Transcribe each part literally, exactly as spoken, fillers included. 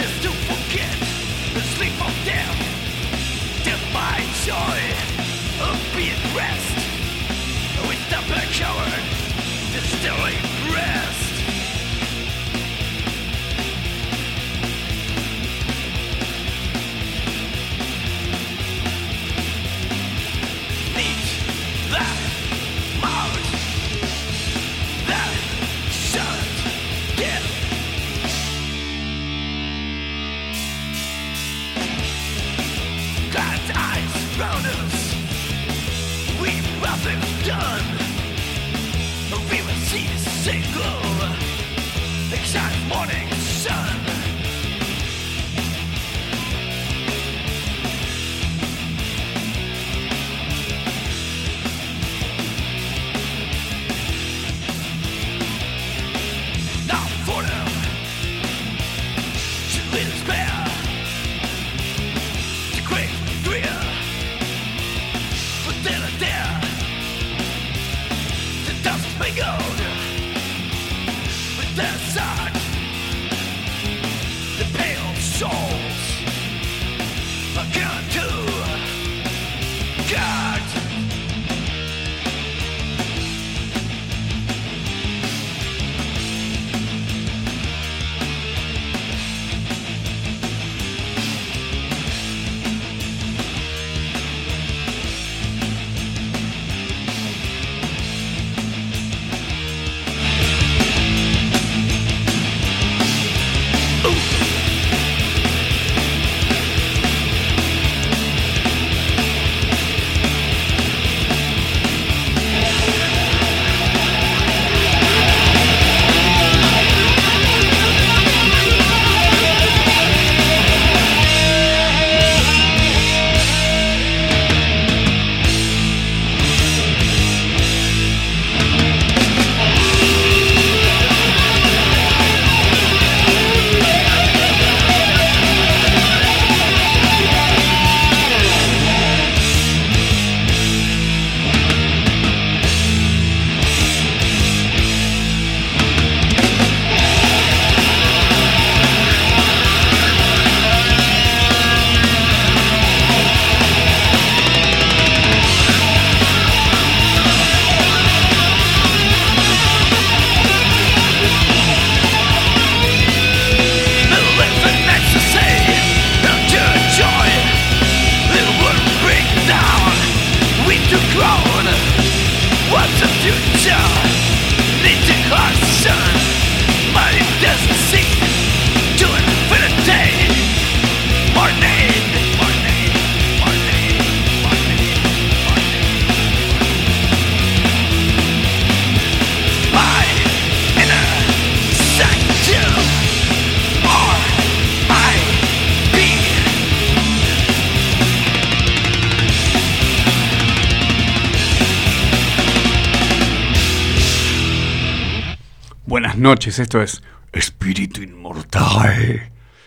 Buenas noches, esto es Espíritu Inmortal.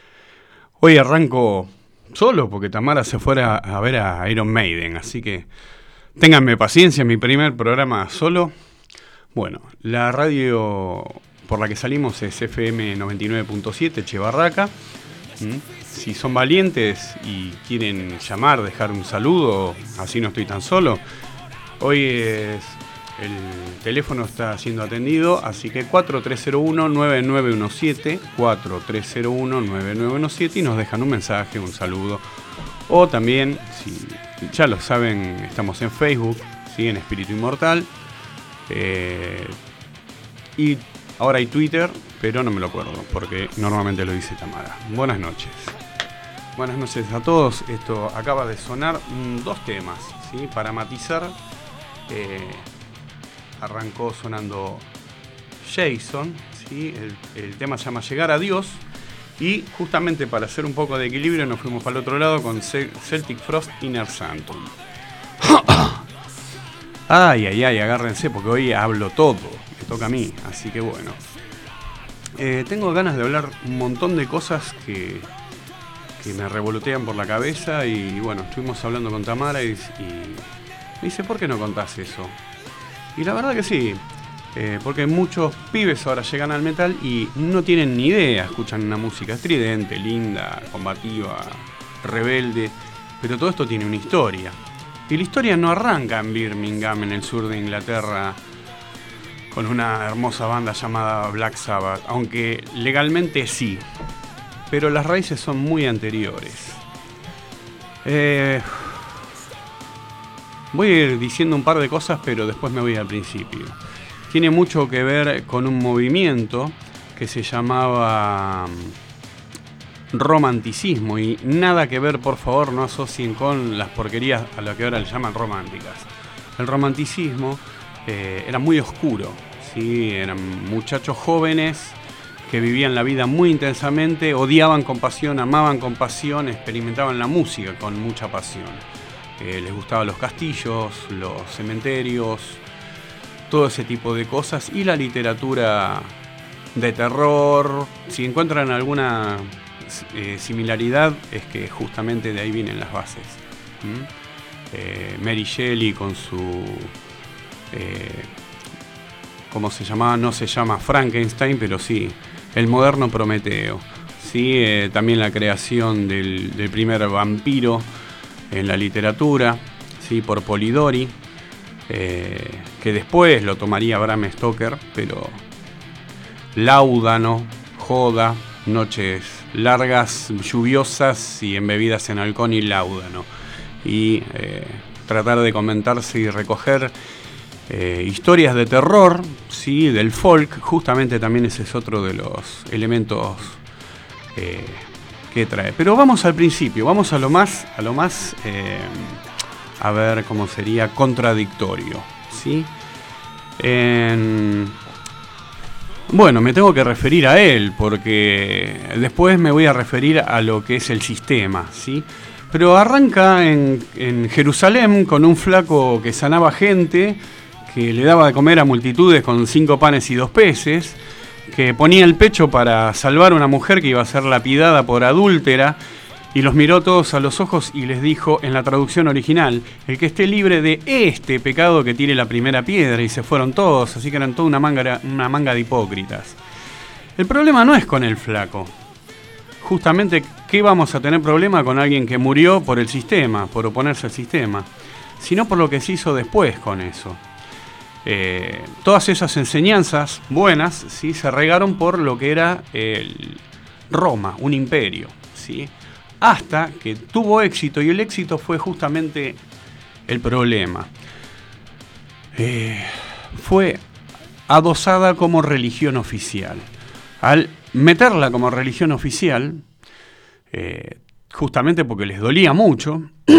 Hoy arranco solo porque Tamara se fuera a ver a Iron Maiden, así que ténganme paciencia, mi primer programa solo. Bueno, la radio por la que salimos es F M noventa y nueve punto siete, Chebarraca. ¿Mm? Si son valientes y quieren llamar, dejar un saludo, así no estoy tan solo. Hoy es... el teléfono está siendo atendido, así que cuatro tres cero uno nueve nueve uno siete, cuatro tres cero uno nueve nueve uno siete y nos dejan un mensaje, un saludo. O también, si ya lo saben, estamos en Facebook, ¿sí? En Espíritu Inmortal. Eh, y ahora hay Twitter, pero no me lo acuerdo, porque normalmente lo dice Tamara. Buenas noches. Buenas noches a todos. Esto acaba de sonar mmm, dos temas, ¿sí? Para matizar. Eh, Arrancó sonando Jason, ¿sí? el, el tema se llama Llegar a Dios. Y justamente para hacer un poco de equilibrio nos fuimos para el otro lado con Celtic Frost Inner Sanctum. Ay, ay, ay, agárrense porque hoy hablo todo, me toca a mí, así que bueno. Eh, tengo ganas de hablar un montón de cosas que, que me revolotean por la cabeza y bueno, estuvimos hablando con Tamara y, y me dice, ¿por qué no contás eso? Y la verdad que sí, Eh, porque muchos pibes ahora llegan al metal y no tienen ni idea, escuchan una música estridente, linda, combativa, rebelde, pero todo esto tiene una historia. Y la historia no arranca en Birmingham, en el sur de Inglaterra, con una hermosa banda llamada Black Sabbath, aunque legalmente sí, pero las raíces son muy anteriores. Eh, voy a ir diciendo un par de cosas, pero después me voy al principio. Tiene mucho que ver con un movimiento que se llamaba romanticismo, y nada que ver, por favor, no asocien con las porquerías a lo que ahora le llaman románticas. El romanticismo eh, era muy oscuro, ¿sí? Eran muchachos jóvenes que vivían la vida muy intensamente, odiaban con pasión, amaban con pasión, experimentaban la música con mucha pasión. Eh, les gustaban los castillos, los cementerios, todo ese tipo de cosas, y la literatura de terror. Si encuentran alguna eh, similaridad, es que justamente de ahí vienen las bases. ¿Mm? Eh, Mary Shelley con su eh, ¿cómo se llamaba? No se llama Frankenstein, pero sí, el moderno Prometeo. Sí, eh, también la creación del, del primer vampiro en la literatura, sí, por Polidori. Eh, que después lo tomaría Bram Stoker, pero Láudano, Joda, noches largas, lluviosas y embebidas en alcohol y láudano, y eh, tratar de comentarse y recoger eh, historias de terror, sí, del folk. Justamente también ese es otro de los elementos eh, que trae. Pero vamos al principio, vamos a lo más, a lo más eh, a ver cómo sería contradictorio, ¿sí? En... Bueno, me tengo que referir a él, porque después me voy a referir a lo que es el sistema, ¿sí? Pero arranca en, en Jerusalén con un flaco que sanaba gente, que le daba de comer a multitudes con cinco panes y dos peces, que ponía el pecho para salvar a una mujer que iba a ser lapidada por adúltera, y los miró todos a los ojos y les dijo, en la traducción original, el que esté libre de este pecado que tire la primera piedra, y se fueron todos, así que eran toda una manga, una manga de hipócritas. El problema no es con el flaco. Justamente, ¿qué vamos a tener problema con alguien que murió por el sistema, por oponerse al sistema? Sino por lo que se hizo después con eso. Eh, todas esas enseñanzas buenas, ¿sí?, se regaron por lo que era el Roma, un imperio, ¿sí?, hasta que tuvo éxito, y el éxito fue justamente el problema. Eh, fue adosada como religión oficial. Al meterla como religión oficial, eh, justamente porque les dolía mucho,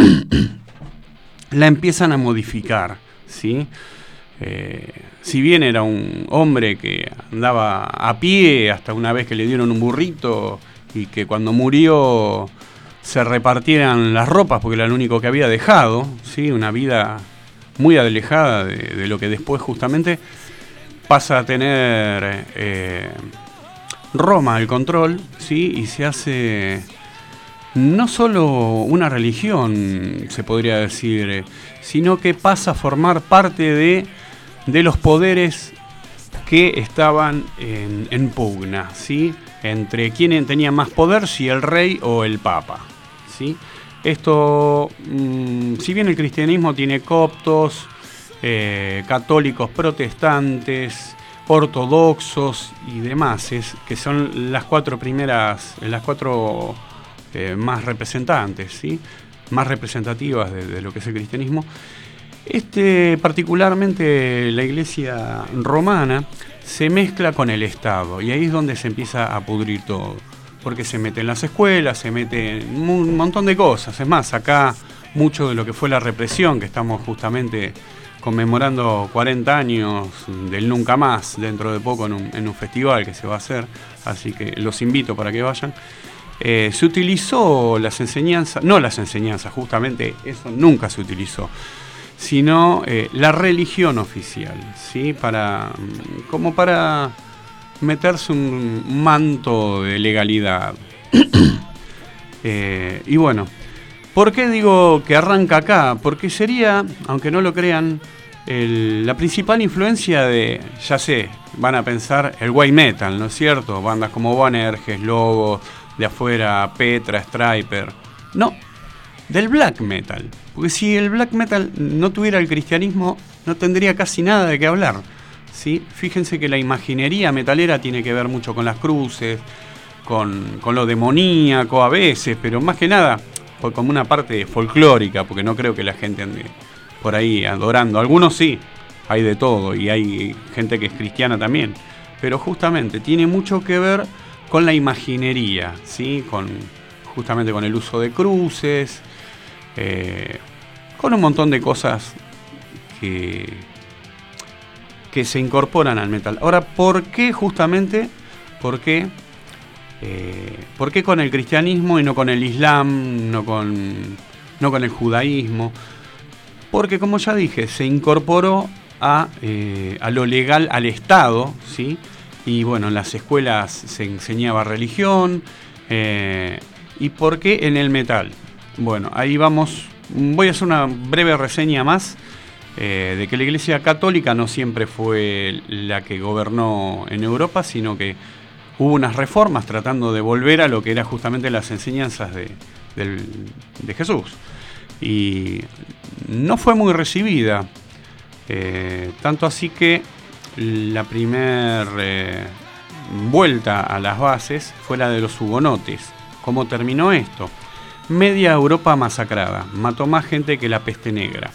la empiezan a modificar, ¿sí? Eh, si bien era un hombre que andaba a pie hasta una vez que le dieron un burrito, y que cuando murió se repartieran las ropas porque era lo único que había dejado, ¿sí? Una vida muy alejada de, de lo que después justamente pasa a tener eh, Roma el control, ¿sí? Y se hace no solo una religión, se podría decir, sino que pasa a formar parte de, de los poderes que estaban en, en pugna, ¿sí?, entre quién tenía más poder, si el rey o el papa, ¿sí? Esto, mmm, si bien el cristianismo tiene coptos, eh, católicos, protestantes, ortodoxos y demás, es, que son las cuatro primeras, las cuatro eh, más representantes, ¿sí?, más representativas de, de lo que es el cristianismo. Este, particularmente la iglesia romana, se mezcla con el Estado, y ahí es donde se empieza a pudrir todo, porque se mete en las escuelas, se mete en un montón de cosas. Es más, acá mucho de lo que fue la represión, que estamos justamente conmemorando cuarenta años del Nunca Más, dentro de poco en un, en un festival que se va a hacer, así que los invito para que vayan. Eh, se utilizó las enseñanzas, no las enseñanzas, justamente eso nunca se utilizó, sino eh, la religión oficial, ¿sí?, para, como para meterse un manto de legalidad. eh, y bueno, ¿por qué digo que arranca acá? Porque sería, aunque no lo crean, el, la principal influencia de, ya sé, van a pensar el white metal, ¿no es cierto? Bandas como Bonerges, Logo, de afuera, Petra, Striper. No, del black metal. Porque si el black metal no tuviera el cristianismo, no tendría casi nada de qué hablar, ¿sí? Fíjense que la imaginería metalera tiene que ver mucho con las cruces, con, con lo demoníaco a veces, pero más que nada por como una parte folclórica, porque no creo que la gente ande por ahí adorando. Algunos sí, hay de todo, y hay gente que es cristiana también, pero justamente tiene mucho que ver con la imaginería, ¿sí? Con, justamente con el uso de cruces, eh, con un montón de cosas que, que se incorporan al metal. Ahora, ¿por qué justamente? ¿Por qué? Eh, ¿Por qué con el cristianismo y no con el islam, no con, no con el judaísmo? Porque, como ya dije, se incorporó a, eh, a lo legal, al Estado, ¿sí? Y bueno, en las escuelas se enseñaba religión. Eh, ¿Y por qué en el metal? Bueno, ahí vamos. Voy a hacer una breve reseña más eh, de que la Iglesia Católica no siempre fue la que gobernó en Europa, sino que hubo unas reformas tratando de volver a lo que eran justamente las enseñanzas de, del, de Jesús. Y no fue muy recibida. Eh, tanto así que la primera eh, vuelta a las bases fue la de los hugonotes. ¿Cómo terminó esto? Media Europa masacrada. Mató más gente que la peste negra.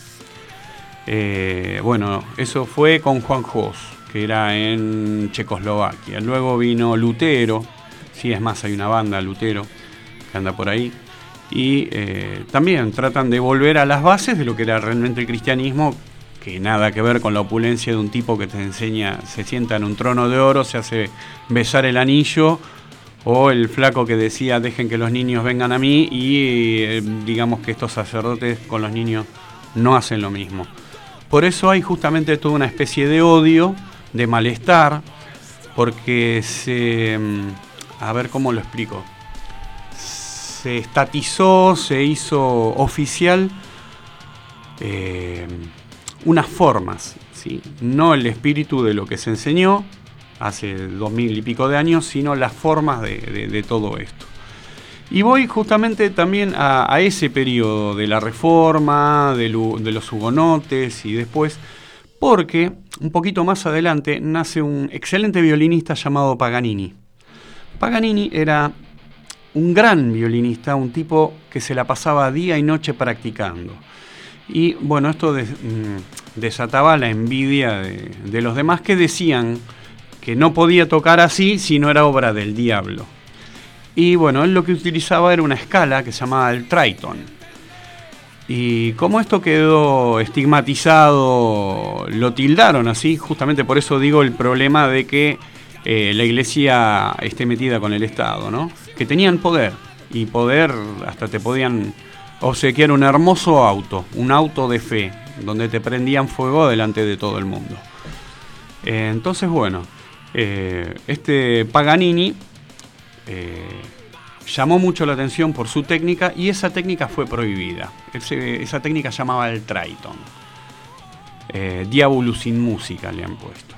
Eh, bueno, eso fue con Juan Hus, que era en Checoslovaquia. Luego vino Lutero, sí, es más, hay una banda, Lutero, que anda por ahí. Y eh, también tratan de volver a las bases de lo que era realmente el cristianismo, que nada que ver con la opulencia de un tipo que te enseña, se sienta en un trono de oro, se hace besar el anillo, o el flaco que decía, dejen que los niños vengan a mí, y eh, digamos que estos sacerdotes con los niños no hacen lo mismo. Por eso hay justamente toda una especie de odio, de malestar, porque se, a ver cómo lo explico, se estatizó, se hizo oficial eh, unas formas, ¿sí? No el espíritu de lo que se enseñó hace dos mil y pico de años, sino las formas de, de, de todo esto. Y voy justamente también a, a ese periodo de la Reforma, de, lo, de los hugonotes y después, porque un poquito más adelante nace un excelente violinista llamado Paganini. Paganini era un gran violinista, un tipo que se la pasaba día y noche practicando. Y bueno, esto des, desataba la envidia de, de los demás, que decían que no podía tocar así si no era obra del diablo. Y bueno, él lo que utilizaba era una escala que se llamaba el Triton. Y como esto quedó estigmatizado, lo tildaron así, justamente por eso digo el problema de que eh, la iglesia esté metida con el Estado, ¿no? Que tenían poder, y poder hasta te podían obsequiar un hermoso auto, un auto de fe, donde te prendían fuego delante de todo el mundo. Eh, entonces, bueno, eh, este Paganini Eh, llamó mucho la atención por su técnica, y esa técnica fue prohibida. Ese, esa técnica se llamaba el Triton. Eh, Diabolus in Musica le han puesto.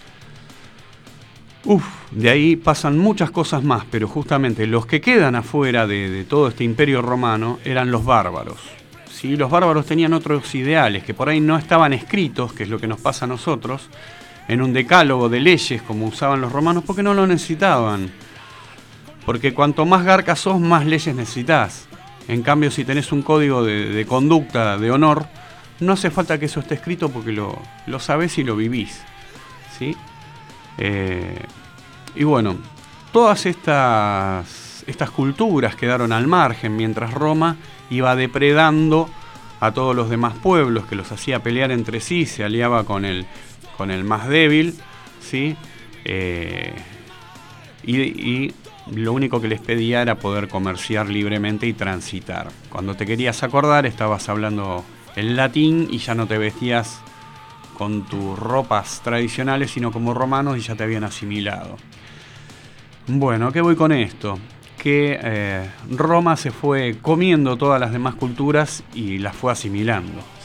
Uf, de ahí pasan muchas cosas más, pero justamente los que quedan afuera de, de todo este imperio romano eran los bárbaros. ¿Sí? Los bárbaros tenían otros ideales que por ahí no estaban escritos, que es lo que nos pasa a nosotros, en un decálogo de leyes como usaban los romanos, porque no lo necesitaban. Porque cuanto más garca sos, más leyes necesitas. En cambio, si tenés un código de, de conducta, de honor, no hace falta que eso esté escrito, porque lo, lo sabés y lo vivís, ¿sí? Eh, y bueno, todas estas, estas culturas quedaron al margen, mientras Roma iba depredando a todos los demás pueblos, que los hacía pelear entre sí, se aliaba con el, con el más débil, ¿sí? Eh, y... y lo único que les pedía era poder comerciar libremente y transitar. Cuando te querías acordar, estabas hablando en latín y ya no te vestías con tus ropas tradicionales, sino como romanos, y ya te habían asimilado. Bueno, ¿a qué voy con esto? Que eh, Roma se fue comiendo todas las demás culturas y las fue asimilando,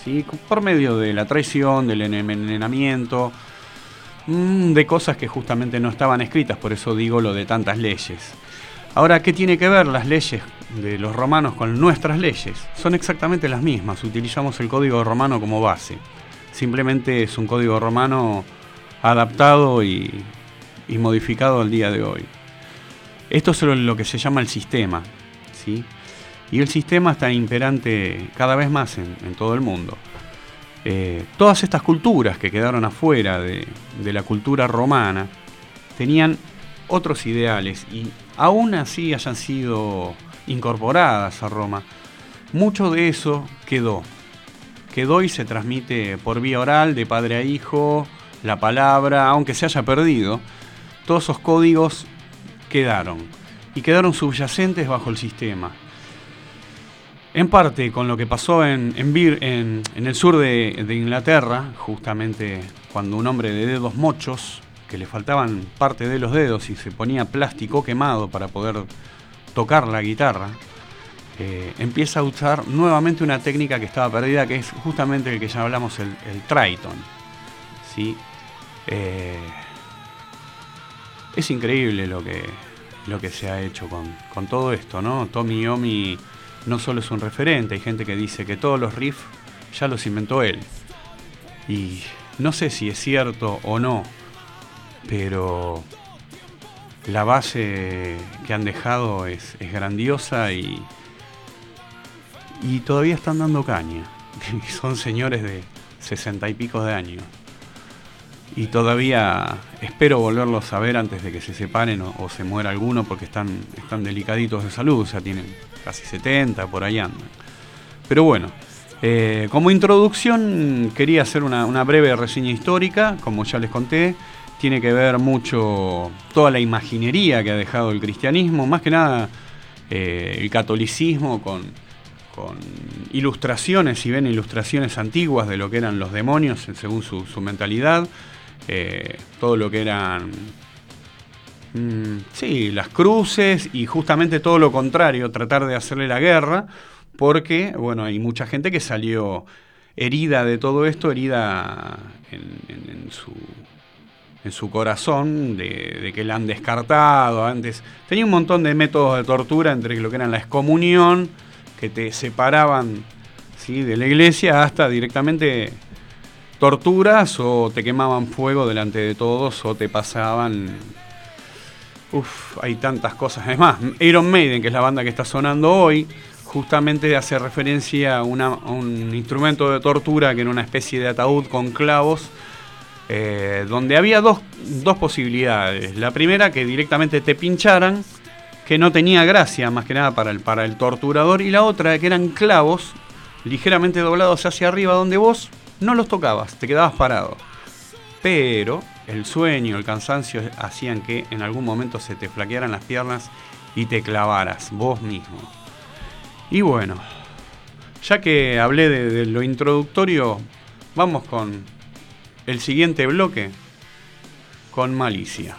¿sí? Por medio de la traición, del envenenamiento, mmm, de cosas que justamente no estaban escritas, por eso digo lo de tantas leyes. Ahora, ¿qué tiene que ver las leyes de los romanos con nuestras leyes? Son exactamente las mismas, utilizamos el código romano como base. Simplemente es un código romano adaptado y, y modificado al día de hoy. Esto es lo que se llama el sistema, ¿sí? Y el sistema está imperante cada vez más en, en todo el mundo. Eh, todas estas culturas que quedaron afuera de, de la cultura romana tenían otros ideales y aún así hayan sido incorporadas a Roma, mucho de eso quedó. Quedó y se transmite por vía oral, de padre a hijo, la palabra, aunque se haya perdido, todos esos códigos quedaron y quedaron subyacentes bajo el sistema. En parte con lo que pasó en, en, Bir, en, en el sur de, de Inglaterra, justamente cuando un hombre de dedos mochos, que le faltaban parte de los dedos y se ponía plástico quemado para poder tocar la guitarra, eh, empieza a usar nuevamente una técnica que estaba perdida, que es justamente el que ya hablamos, el, el tritón, ¿sí? Eh, es increíble lo que, lo que se ha hecho con, con todo esto, ¿no? Tommy Iommi no solo es un referente, hay gente que dice que todos los riffs ya los inventó él. Y no sé si es cierto o no, pero la base que han dejado es, es grandiosa y, y todavía están dando caña. Son señores de sesenta y pico de años. Y todavía espero volverlos a ver antes de que se separen o, o se muera alguno, porque están, están delicaditos de salud, o sea, tienen casi setenta, por ahí andan. Pero bueno, eh, como introducción quería hacer una, una breve reseña histórica, como ya les conté. Tiene que ver mucho toda la imaginería que ha dejado el cristianismo, más que nada eh, el catolicismo con, con ilustraciones, si ven ilustraciones antiguas de lo que eran los demonios según su, su mentalidad, eh, todo lo que eran mmm, sí, las cruces y justamente todo lo contrario, tratar de hacerle la guerra, porque bueno, hay mucha gente que salió herida de todo esto, herida en, en, en su... en su corazón, de, de que la han descartado antes. Tenía un montón de métodos de tortura, entre lo que eran la excomunión, que te separaban, ¿sí?, de la iglesia, hasta directamente torturas, o te quemaban fuego delante de todos, o te pasaban... Uf, hay tantas cosas. Es más, Iron Maiden, que es la banda que está sonando hoy, justamente hace referencia a, una, a un instrumento de tortura que era una especie de ataúd con clavos, Eh, donde había dos, dos posibilidades. La primera, que directamente te pincharan, que no tenía gracia más que nada para el, para el torturador, y la otra, que eran clavos ligeramente doblados hacia arriba, donde vos no los tocabas, te quedabas parado. Pero el sueño, el cansancio hacían que en algún momento se te flaquearan las piernas y te clavaras vos mismo. Y bueno, ya que hablé de, de lo introductorio, vamos con el siguiente bloque, con Malicia.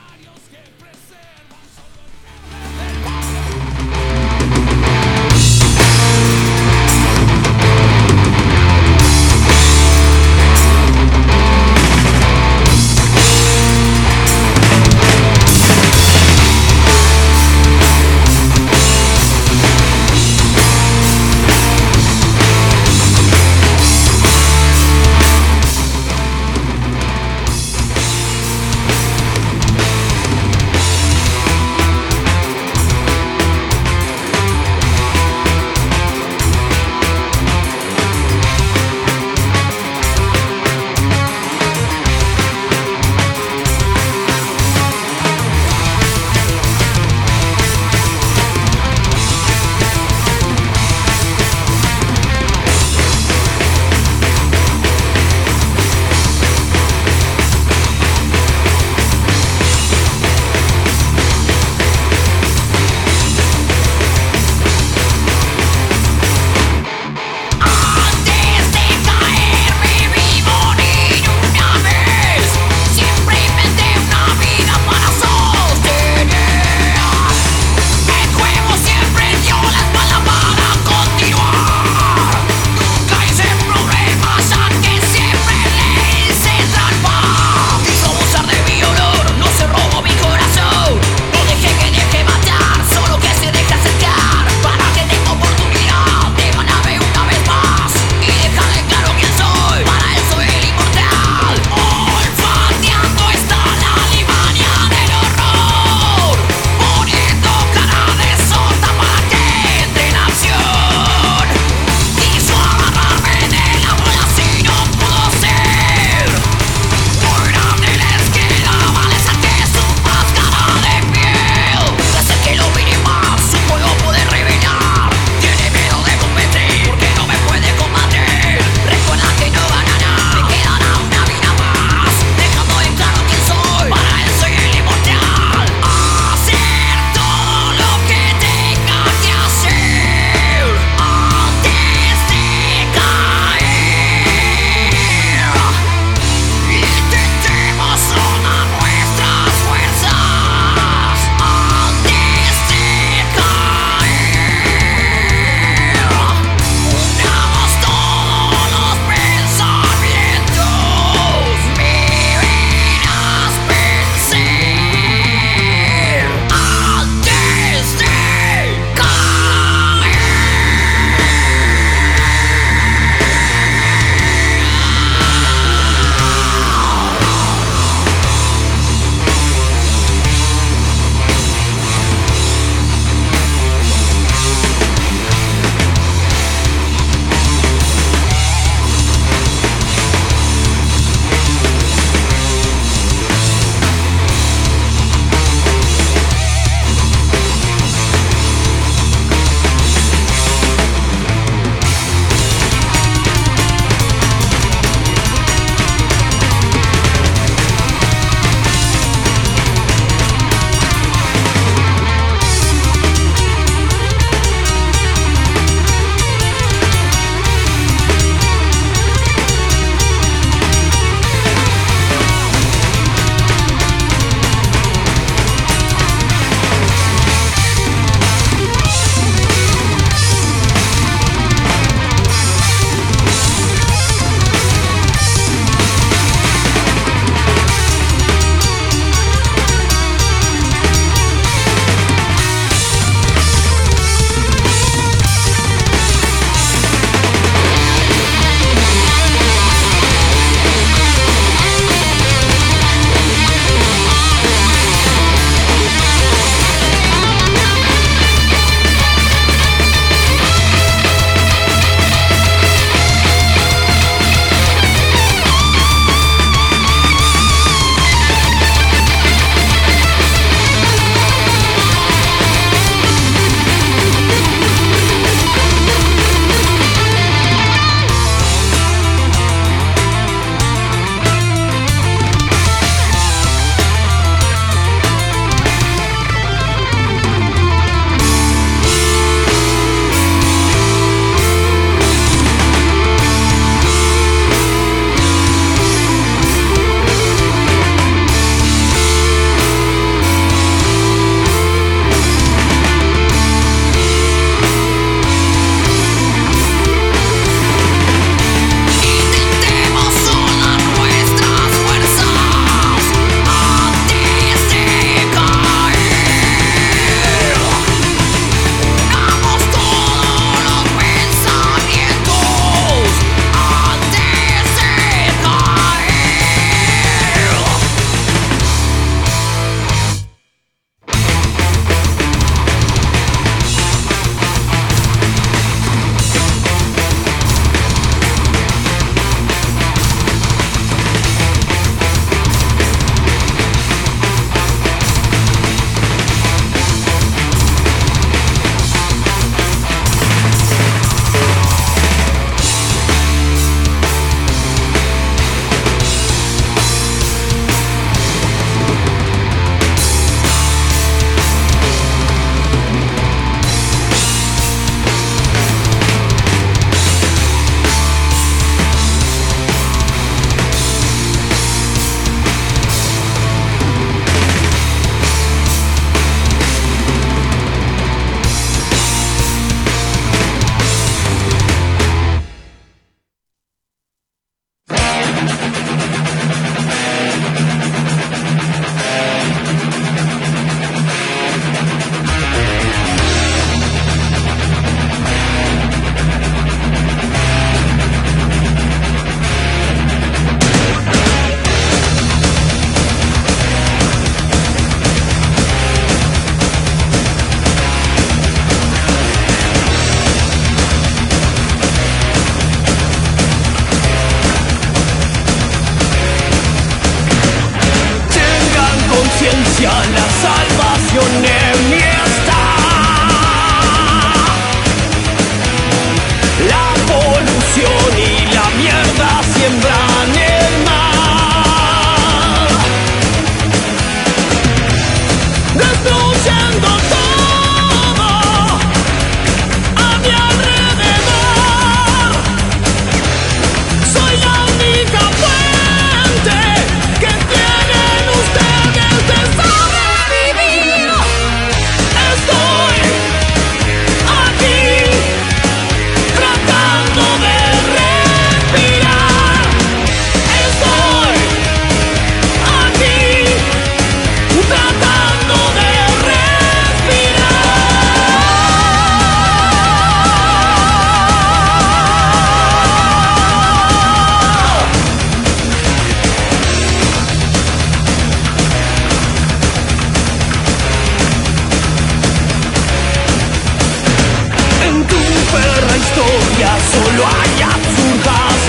solo hay absurdas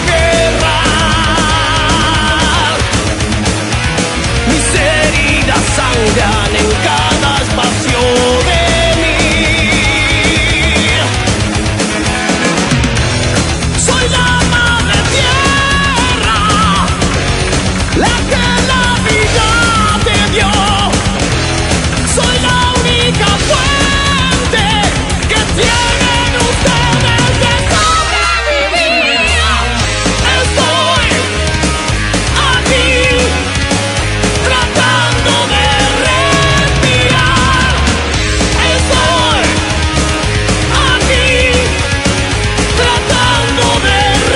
guerras. Mis heridas sangran en cada espacio de mí. Soy la madre tierra, la que la vida te dio. Soy la única fuente que tienen ustedes de sobrevivir. Estoy aquí tratando de respirar. Estoy aquí tratando de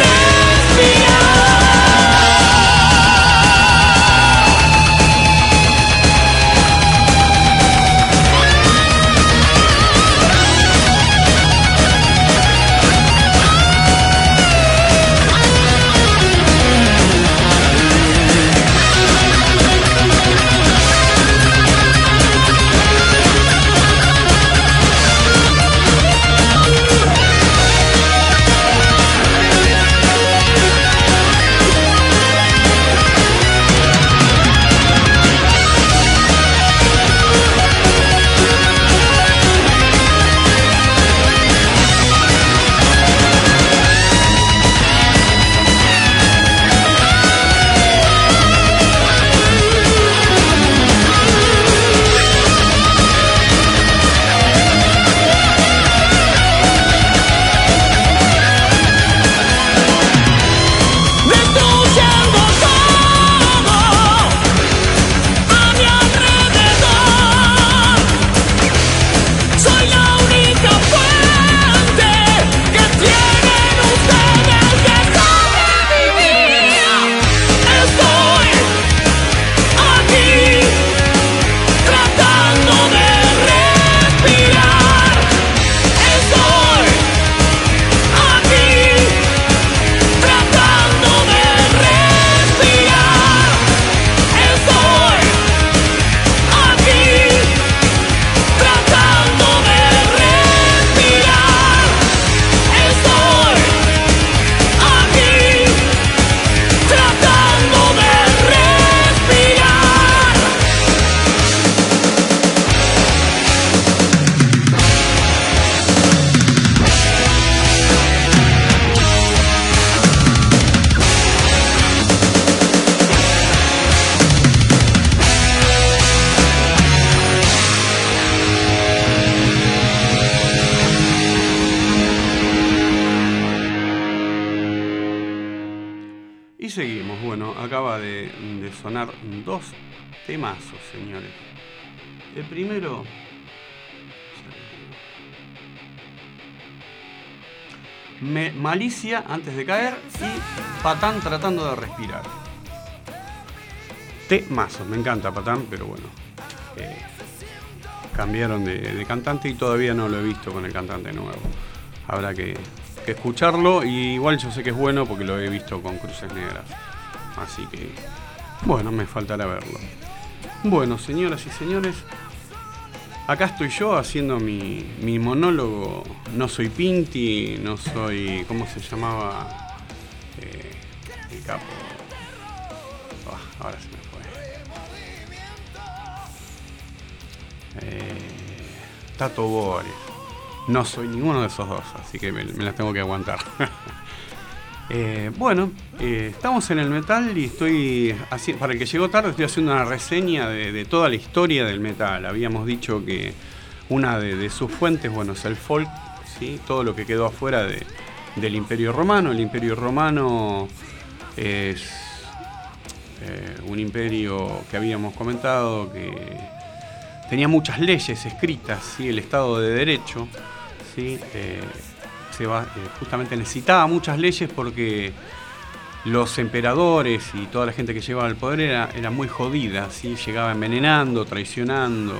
seguimos. Bueno, acaba de, de sonar dos temazos, señores. El primero... Me, Malicia antes de caer y Patán tratando de respirar. Temazos, me encanta Patán, pero bueno. Eh, cambiaron de, de cantante y todavía no lo he visto con el cantante nuevo. Habrá que... que escucharlo, y igual yo sé que es bueno porque lo he visto con Cruces Negras, así que bueno, me faltará verlo. Bueno, señoras y señores, acá estoy yo haciendo mi, mi monólogo. No soy Pinti, no soy... ¿cómo se llamaba? Eh, el capo. Oh, ahora se me fue. Eh, Tato Bores. No soy ninguno de esos dos, así que me, me las tengo que aguantar. eh, bueno, eh, estamos en el metal y estoy haciendo, para el que llegó tarde, estoy haciendo una reseña de, de toda la historia del metal. Habíamos dicho que una de, de sus fuentes, bueno, es el folk, ¿sí? Todo lo que quedó afuera de, del Imperio Romano. El Imperio Romano es eh, un imperio que habíamos comentado que tenía muchas leyes escritas, ¿sí? El Estado de Derecho, ¿sí? eh, se va, eh, justamente necesitaba muchas leyes porque los emperadores y toda la gente que llevaba el poder era, era muy jodida, ¿sí? Llegaba envenenando, traicionando,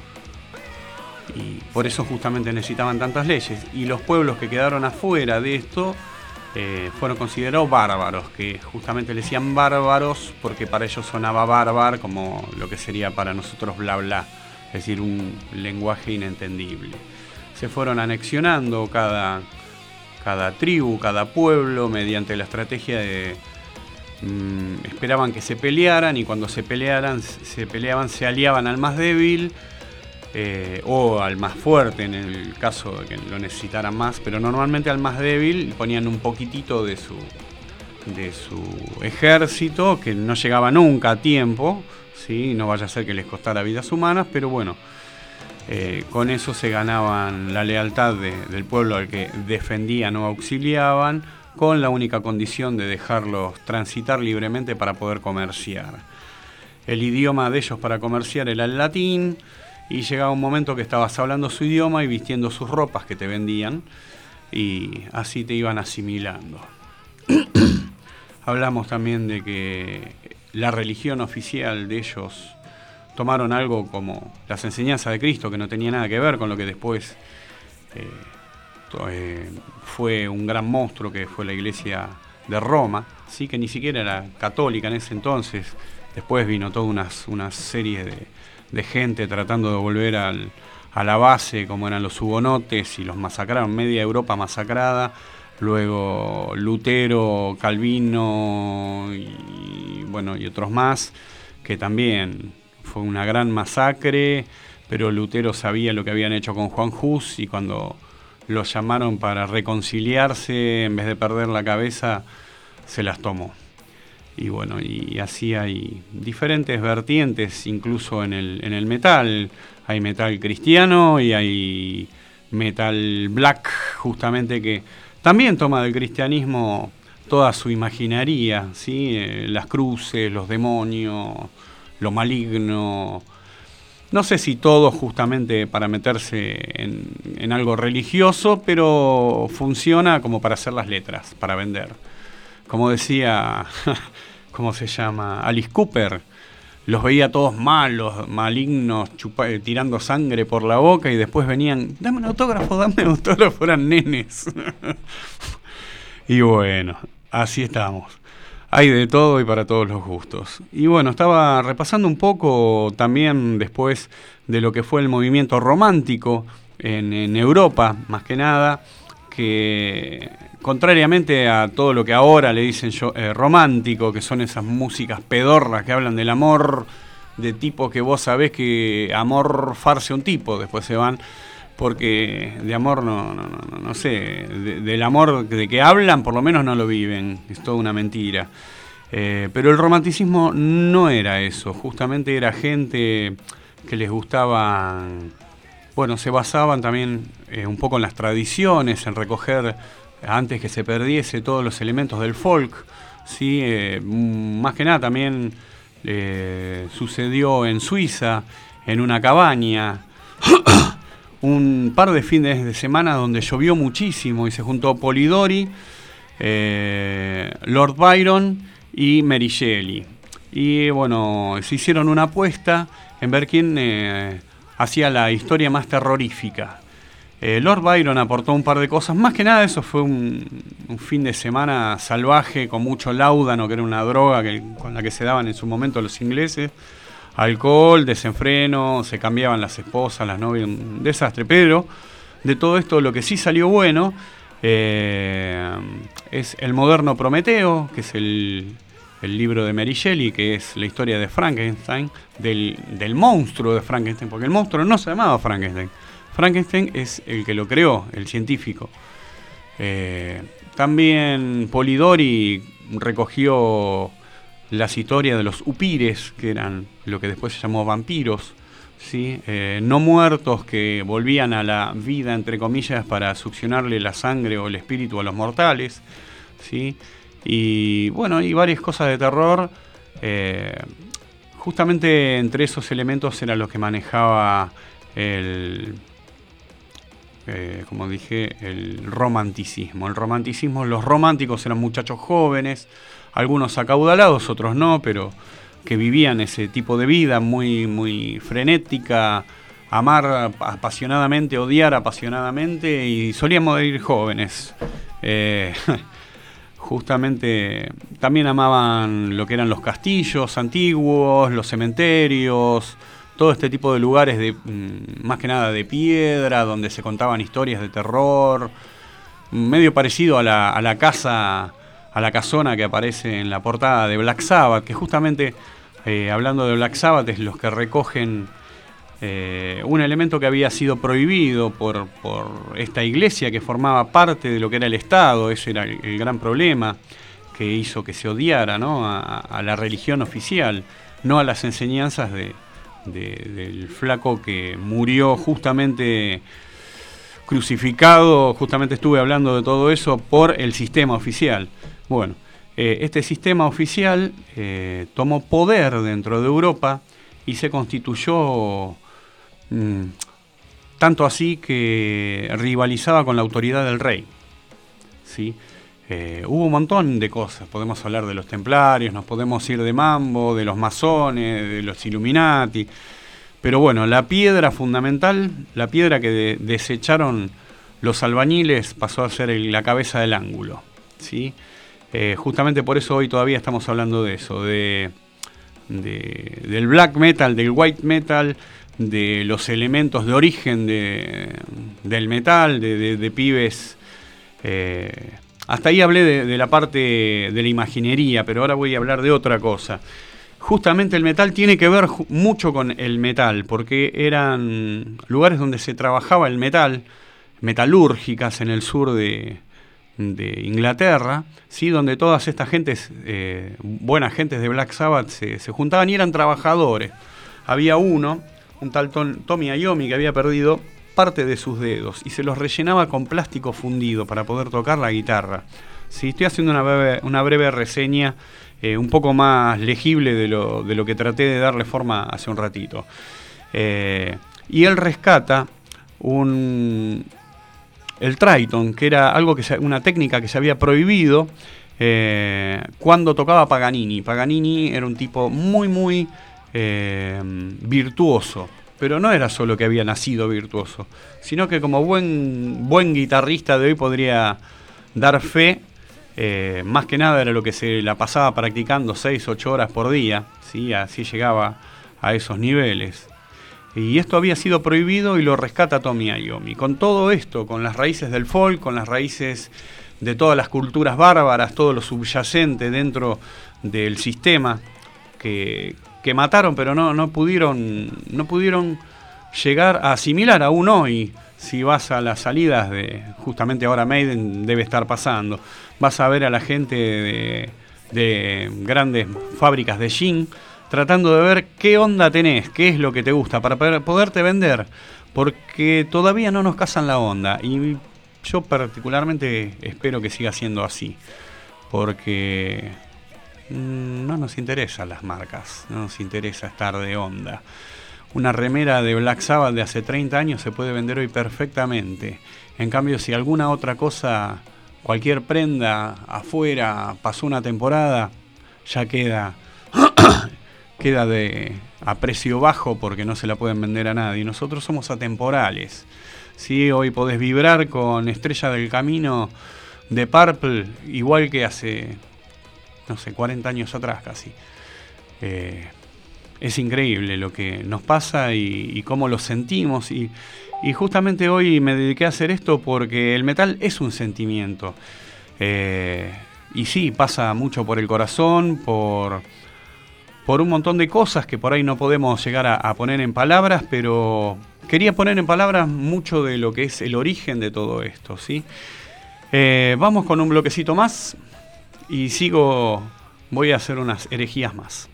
y por eso justamente necesitaban tantas leyes. Y los pueblos que quedaron afuera de esto eh, fueron considerados bárbaros, que justamente le decían bárbaros porque para ellos sonaba bárbaro como lo que sería para nosotros bla bla. Es decir, un lenguaje inentendible. Se fueron anexionando cada, cada tribu, cada pueblo, mediante la estrategia de mmm, esperaban que se pelearan, y cuando se pelearan, se peleaban, se aliaban al más débil eh, o al más fuerte en el caso de que lo necesitaran más, pero normalmente al más débil ponían un poquitito de su de su ejército, que no llegaba nunca a tiempo, ¿sí? No vaya a ser que les costara vidas humanas, pero bueno, eh, con eso se ganaban la lealtad de, del pueblo al que defendían o auxiliaban, con la única condición de dejarlos transitar libremente para poder comerciar. El idioma de ellos para comerciar era el latín, y llegaba un momento que estabas hablando su idioma y vistiendo sus ropas que te vendían, y así te iban asimilando. Hablamos también de que la religión oficial de ellos tomaron algo como las enseñanzas de Cristo, que no tenía nada que ver con lo que después eh, eh, fue un gran monstruo que fue la Iglesia de Roma, ¿sí? Que ni siquiera era católica en ese entonces. Después vino toda una, una serie de, de gente tratando de volver al, a la base, como eran los hugonotes, y los masacraron, media Europa masacrada. Luego Lutero, Calvino y bueno y otros más, que también fue una gran masacre, pero Lutero sabía lo que habían hecho con Juan Hus, y cuando los llamaron para reconciliarse, en vez de perder la cabeza, se las tomó. Y bueno, y así hay diferentes vertientes, incluso en el, en el metal. Hay metal cristiano y hay metal black, justamente, que también toma del cristianismo toda su imaginería, ¿sí? Eh, las cruces, los demonios, lo maligno. No sé si todo justamente para meterse en, en algo religioso, pero funciona como para hacer las letras, para vender. Como decía, ¿cómo se llama? Alice Cooper, los veía todos malos, malignos, chupa, tirando sangre por la boca, y después venían, dame un autógrafo, dame un autógrafo, eran nenes. Y bueno, así estamos. Hay de todo y para todos los gustos. Y bueno, estaba repasando un poco también después de lo que fue el movimiento romántico en, en Europa, más que nada, que contrariamente a todo lo que ahora le dicen yo, eh, romántico, que son esas músicas pedorras que hablan del amor, de tipo que vos sabés que amor farce un tipo, después se van, porque de amor no, no, no, no sé, de, del amor de que hablan por lo menos no lo viven, es toda una mentira. Eh, pero el romanticismo no era eso, justamente era gente que les gustaba, bueno, se basaban también eh, un poco en las tradiciones, en recoger, antes que se perdiese, todos los elementos del folk, ¿sí? Eh, más que nada también eh, sucedió en Suiza, en una cabaña, un par de fines de semana donde llovió muchísimo y se juntó Polidori, eh, Lord Byron y Mary Shelley. Y bueno, se hicieron una apuesta en ver quién eh, hacía la historia más terrorífica. Eh, Lord Byron aportó un par de cosas, más que nada eso fue un, un fin de semana salvaje con mucho láudano, que era una droga que, con la que se daban en su momento los ingleses, alcohol, desenfreno, se cambiaban las esposas, las novias, un desastre. Pero de todo esto lo que sí salió bueno eh, es El moderno Prometeo, que es el, el libro de Mary Shelley, que es la historia de Frankenstein, del, del monstruo de Frankenstein, porque el monstruo no se llamaba Frankenstein. Frankenstein es el que lo creó, el científico. Eh, también Polidori recogió las historias de los upires, que eran lo que después se llamó vampiros, ¿sí? Eh, no muertos que volvían a la vida, entre comillas, para succionarle la sangre o el espíritu a los mortales, ¿sí? Y bueno, y varias cosas de terror. Eh, justamente entre esos elementos eran los que manejaba el... Eh, como dije, el romanticismo. El romanticismo, los románticos eran muchachos jóvenes, algunos acaudalados, otros no, pero que vivían ese tipo de vida muy, muy frenética, amar apasionadamente, odiar apasionadamente, y solían morir jóvenes. Eh, justamente también amaban lo que eran los castillos antiguos, los cementerios, todo este tipo de lugares, de más que nada de piedra, donde se contaban historias de terror. medio parecido a la, a la casa, a la casona que aparece en la portada de Black Sabbath, que justamente, eh, hablando de Black Sabbath, es los que recogen eh, un elemento que había sido prohibido por, por esta iglesia que formaba parte de lo que era el Estado. Ese era el, el gran problema que hizo que se odiara, ¿no?, a, a la religión oficial, no a las enseñanzas de, de, del flaco que murió justamente crucificado. Justamente estuve hablando de todo eso por el sistema oficial. Bueno, eh, este sistema oficial eh, tomó poder dentro de Europa y se constituyó mmm, tanto así que rivalizaba con la autoridad del rey, ¿sí? Eh, hubo un montón de cosas. Podemos hablar de los templarios, nos podemos ir de mambo, de los masones, de los Illuminati. Pero bueno, la piedra fundamental, la piedra que de, desecharon los albañiles, pasó a ser el, la cabeza del ángulo, ¿sí? Eh, justamente por eso hoy todavía estamos hablando de eso, de, de, del black metal, del white metal, de los elementos de origen de, del metal, de, de, de pibes. Eh, hasta ahí hablé de, de la parte de la imaginería, pero ahora voy a hablar de otra cosa. Justamente el metal tiene que ver mucho con el metal, porque eran lugares donde se trabajaba el metal, metalúrgicas en el sur de, de Inglaterra, ¿sí?, donde todas estas gentes, eh, buenas gentes de Black Sabbath, se, se juntaban y eran trabajadores. Había uno, un tal Tom, Tommy Iommi, que había perdido parte de sus dedos y se los rellenaba con plástico fundido para poder tocar la guitarra. ¿Sí? Estoy haciendo una breve, una breve reseña eh, un poco más legible de lo, de lo que traté de darle forma hace un ratito. Eh, y él rescata un, el Triton, que era algo que se, una técnica que se había prohibido eh, cuando tocaba Paganini. Paganini era un tipo muy, muy eh, virtuoso. Pero no era solo que había nacido virtuoso, sino que como buen, buen guitarrista de hoy podría dar fe, eh, más que nada era lo que se la pasaba practicando seis, ocho horas por día, ¿sí? Así llegaba a esos niveles. Y esto había sido prohibido y lo rescata Tommy Iommi. Con todo esto, con las raíces del folk, con las raíces de todas las culturas bárbaras, todo lo subyacente dentro del sistema que... que mataron, pero no, no pudieron no pudieron llegar a asimilar aún hoy. Si vas a las salidas de, justamente ahora Maiden debe estar pasando, vas a ver a la gente de, de grandes fábricas de gin tratando de ver qué onda tenés, qué es lo que te gusta para poderte vender, porque todavía no nos casan la onda, y yo particularmente espero que siga siendo así, porque no nos interesan las marcas, no nos interesa estar de onda. Una remera de Black Sabbath de hace treinta años se puede vender hoy perfectamente. En cambio, si alguna otra cosa, cualquier prenda afuera pasó una temporada, ya queda queda de a precio bajo porque no se la pueden vender a nadie. Nosotros somos atemporales, ¿sí? Hoy podés vibrar con Estrella del Camino de Purple igual que hace, no sé, cuarenta años atrás casi. Eh, es increíble lo que nos pasa y, y cómo lo sentimos. Y, y justamente hoy me dediqué a hacer esto porque el metal es un sentimiento. Eh, y sí, pasa mucho por el corazón, por, por un montón de cosas que por ahí no podemos llegar a, a poner en palabras, pero quería poner en palabras mucho de lo que es el origen de todo esto, ¿sí? Eh, vamos con un bloquecito más. Y sigo, voy a hacer unas herejías más.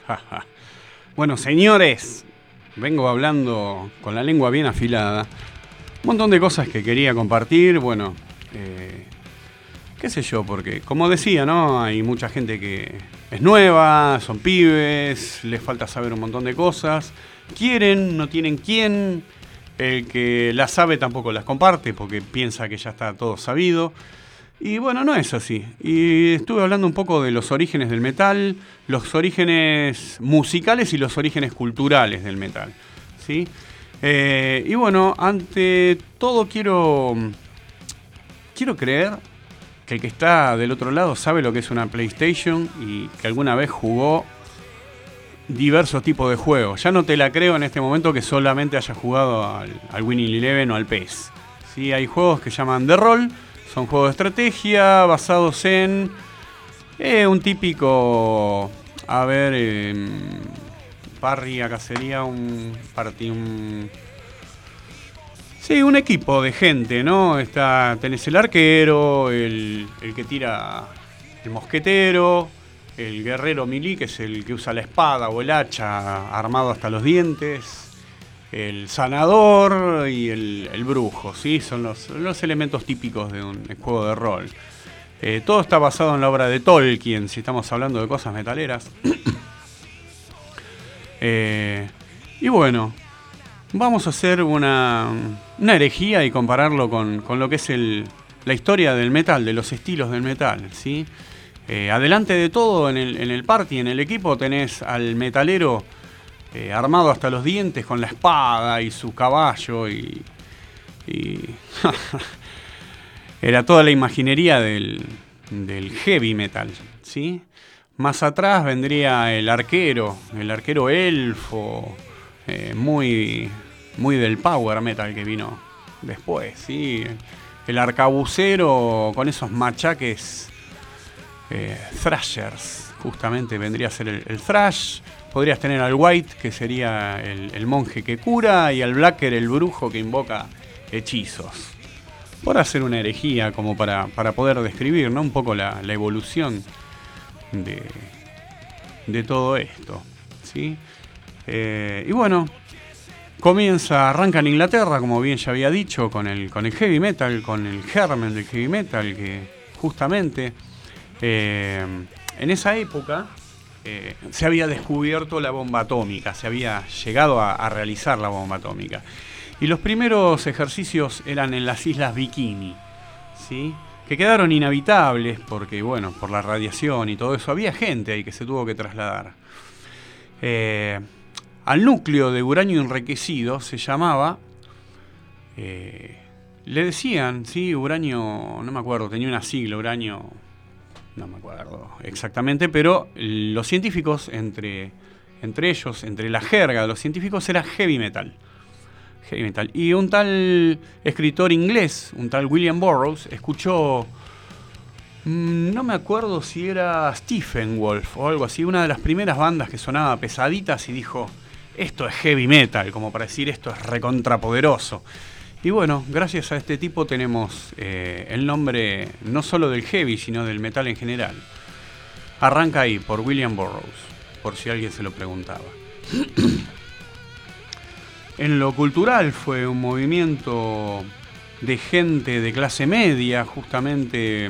Bueno, señores, vengo hablando con la lengua bien afilada. Un montón de cosas que quería compartir. Bueno, eh, qué sé yo, porque como decía, ¿no? Hay mucha gente que es nueva, son pibes, les falta saber un montón de cosas. Quieren, no tienen quién. El que las sabe tampoco las comparte porque piensa que ya está todo sabido. Y bueno, no es así. Y estuve hablando un poco de los orígenes del metal, los orígenes musicales y los orígenes culturales del metal, ¿sí? Eh, y bueno, ante todo quiero, quiero creer que el que está del otro lado sabe lo que es una PlayStation y que alguna vez jugó diversos tipos de juegos. Ya no te la creo en este momento que solamente haya jugado al, al Winning Eleven o al P E S. ¿Sí? Hay juegos que llaman de rol, son juegos de estrategia basados en eh, un típico, a ver, eh, parry, acá sería un party, un... Sí, un equipo de gente, ¿no? Está, tenés el arquero, el, el que tira el mosquetero, el guerrero melee, que es el que usa la espada o el hacha armado hasta los dientes, el sanador y el, el brujo, ¿sí? Son los, los elementos típicos de un juego de rol. Eh, todo está basado en la obra de Tolkien, si estamos hablando de cosas metaleras. eh, y bueno, vamos a hacer una, una herejía y compararlo con, con lo que es el, la historia del metal, de los estilos del metal, ¿sí? Eh, adelante de todo, en el, en el party, en el equipo, tenés al metalero eh, armado hasta los dientes con la espada y su caballo y... y era toda la imaginería del, del heavy metal, ¿sí? Más atrás vendría el arquero, el arquero elfo, eh, muy, muy del power metal que vino después, ¿sí? El arcabucero con esos machaques... Eh, thrashers, justamente vendría a ser el, el thrash. Podrías tener al white, que sería el, el monje que cura, y al blacker, el brujo que invoca hechizos. Por hacer una herejía, como para, para poder describir, ¿no? Un poco la, la evolución de, de todo esto, ¿sí? Eh, y bueno, comienza, arranca en Inglaterra, como bien ya había dicho, con el, con el heavy metal, con el germen del heavy metal, que justamente... Eh, en esa época eh, se había descubierto la bomba atómica, se había llegado a, a realizar la bomba atómica. Y los primeros ejercicios eran en las Islas Bikini, ¿sí? Que quedaron inhabitables porque, bueno, por la radiación y todo eso, había gente ahí que se tuvo que trasladar. Eh, al núcleo de uranio enriquecido se llamaba... Eh, le decían, ¿sí? Uranio, no me acuerdo, tenía una sigla, uranio... No me acuerdo exactamente, pero los científicos, entre, entre ellos, entre la jerga de los científicos, era heavy metal. Heavy metal. Y un tal escritor inglés, un tal William Burroughs, escuchó, mmm, no me acuerdo si era Steppenwolf o algo así, una de las primeras bandas que sonaba pesaditas y dijo, esto es heavy metal, como para decir esto es recontrapoderoso. Y bueno, gracias a este tipo tenemos eh, el nombre no solo del heavy, sino del metal en general. Arranca ahí, por William Burroughs, por si alguien se lo preguntaba. En lo cultural fue un movimiento de gente de clase media, justamente,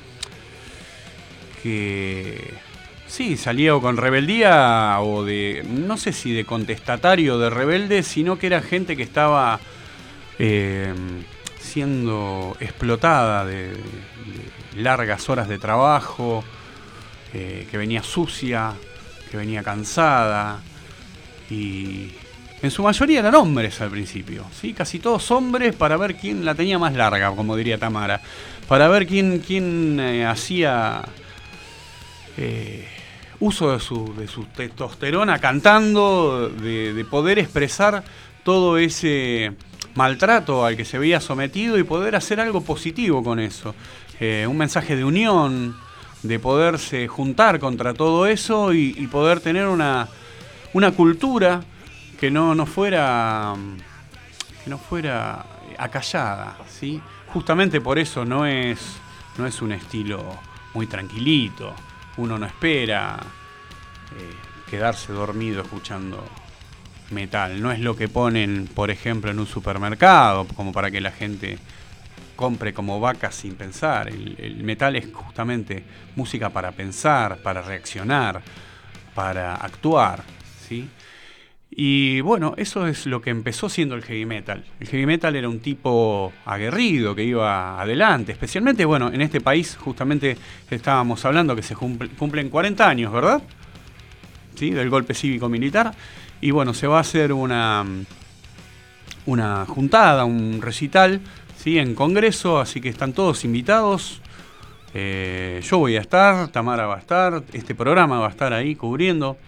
que sí, salía o con rebeldía o de, no sé si de contestatario o de rebelde, sino que era gente que estaba... Eh, siendo explotada de, de largas horas de trabajo, eh, que venía sucia, que venía cansada, y en su mayoría eran hombres al principio, ¿sí? Casi todos hombres, para ver quién la tenía más larga, como diría Tamara, para ver quién, quién eh, hacía eh, uso de su, de su testosterona cantando, de, de poder expresar todo ese maltrato al que se veía sometido y poder hacer algo positivo con eso. Eh, un mensaje de unión, de poderse juntar contra todo eso y, y poder tener una, una cultura que no, no fuera que no fuera acallada, ¿sí? Justamente por eso no es, no es un estilo muy tranquilito. Uno no espera eh, quedarse dormido escuchando metal. No es lo que ponen, por ejemplo, en un supermercado, como para que la gente compre como vaca sin pensar. El, el metal es justamente música para pensar, para reaccionar, para actuar, ¿sí? Y bueno, eso es lo que empezó siendo el heavy metal. El heavy metal era un tipo aguerrido que iba adelante, especialmente, bueno, en este país justamente estábamos hablando que se cumple, cumplen cuarenta años, ¿verdad? ¿Sí? Del golpe cívico-militar. Y bueno, se va a hacer una, una juntada, un recital, ¿sí? En Congreso, así que están todos invitados. Eh, yo voy a estar, Tamara va a estar, este programa va a estar ahí cubriendo.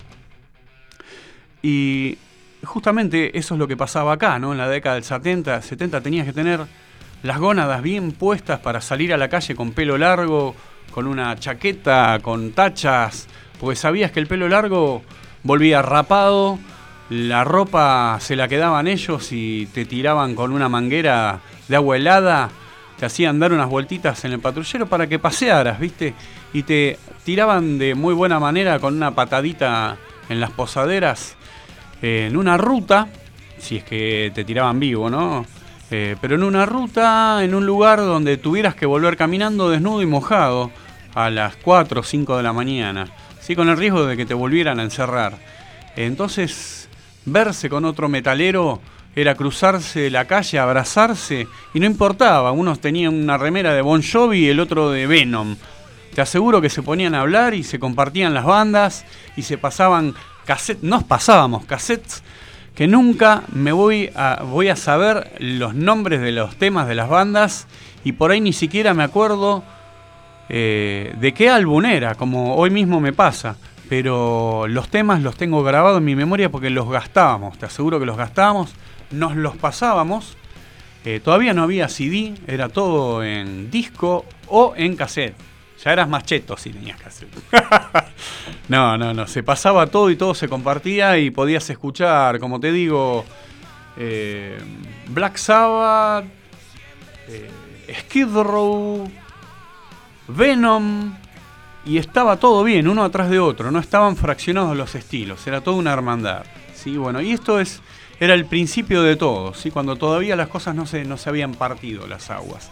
Y justamente eso es lo que pasaba acá, ¿no? En la década del setenta, setenta tenías que tener las gónadas bien puestas para salir a la calle con pelo largo, con una chaqueta, con tachas, porque sabías que el pelo largo volvía rapado, la ropa se la quedaban ellos y te tiraban con una manguera de agua helada, te hacían dar unas vueltitas en el patrullero para que pasearas, ¿viste? Y te tiraban de muy buena manera con una patadita en las posaderas, eh, en una ruta, si es que te tiraban vivo, ¿no? Eh, pero en una ruta, en un lugar donde tuvieras que volver caminando desnudo y mojado a las cuatro o cinco de la mañana, ¿sí? Con el riesgo de que te volvieran a encerrar. Entonces, verse con otro metalero era cruzarse la calle, abrazarse, y no importaba, unos tenían una remera de Bon Jovi y el otro de Venom. Te aseguro que se ponían a hablar y se compartían las bandas y se pasaban cassettes, nos pasábamos cassettes que nunca me voy a, voy a saber los nombres de los temas de las bandas, y por ahí ni siquiera me acuerdo eh, de qué álbum era, como hoy mismo me pasa. Pero los temas los tengo grabados en mi memoria porque los gastábamos, te aseguro que los gastábamos, nos los pasábamos, eh, todavía no había C D, era todo en disco o en cassette, ya eras más cheto si tenías cassette. no, no, no, se pasaba todo y todo se compartía y podías escuchar, como te digo, eh, Black Sabbath, eh, Skid Row, Venom... Y estaba todo bien, uno atrás de otro, no estaban fraccionados los estilos, era toda una hermandad, ¿sí? Bueno, y esto es, era el principio de todo, ¿sí? Cuando todavía las cosas no se, no se habían partido las aguas.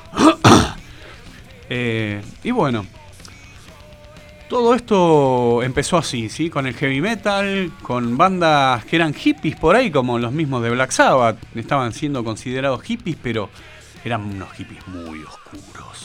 eh, y bueno, todo esto empezó así, ¿sí? Con el heavy metal, con bandas que eran hippies por ahí, como los mismos de Black Sabbath, estaban siendo considerados hippies, pero eran unos hippies muy oscuros.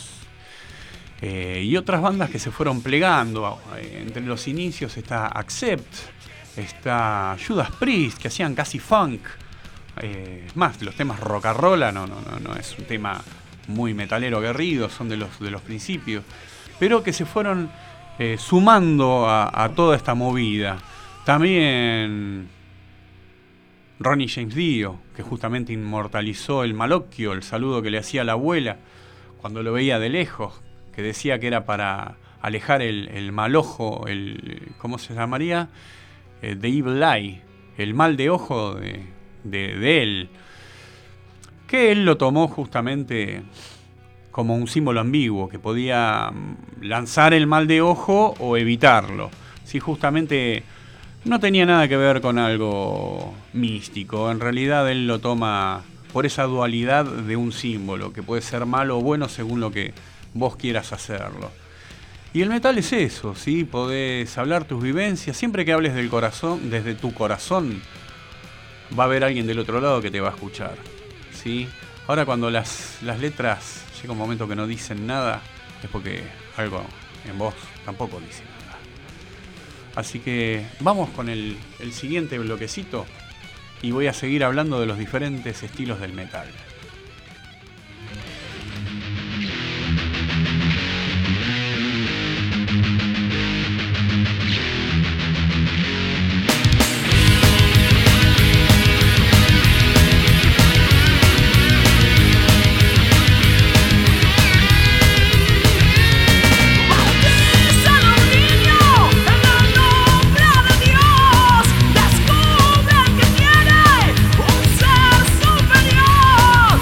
Eh, y otras bandas que se fueron plegando. Eh, entre los inicios está Accept, está Judas Priest, que hacían casi funk. Eh, es más, los temas rock and roll no, no, no, no es un tema muy metalero aguerrido, son de los, de los principios, pero que se fueron eh, sumando a, a toda esta movida. También Ronnie James Dio, que justamente inmortalizó el malocchio, el saludo que le hacía a la abuela cuando lo veía de lejos, que decía que era para alejar el, el mal ojo, el, ¿cómo se llamaría? Eh, the Evil Eye, el mal de ojo de, de, de él. Que él lo tomó justamente como un símbolo ambiguo, que podía lanzar el mal de ojo o evitarlo. Sí, justamente no tenía nada que ver con algo místico. En realidad él lo toma por esa dualidad de un símbolo, que puede ser malo o bueno según lo que vos quieras hacerlo. Y el metal es eso, ¿sí? Podés hablar tus vivencias. Siempre que hables del corazón, desde tu corazón, va a haber alguien del otro lado que te va a escuchar, ¿sí? Ahora cuando las, las letras llega un momento que no dicen nada, es porque algo en vos tampoco dice nada. Así que vamos con el, el siguiente bloquecito y voy a seguir hablando de los diferentes estilos del metal. Descubre que tiene un ser superior.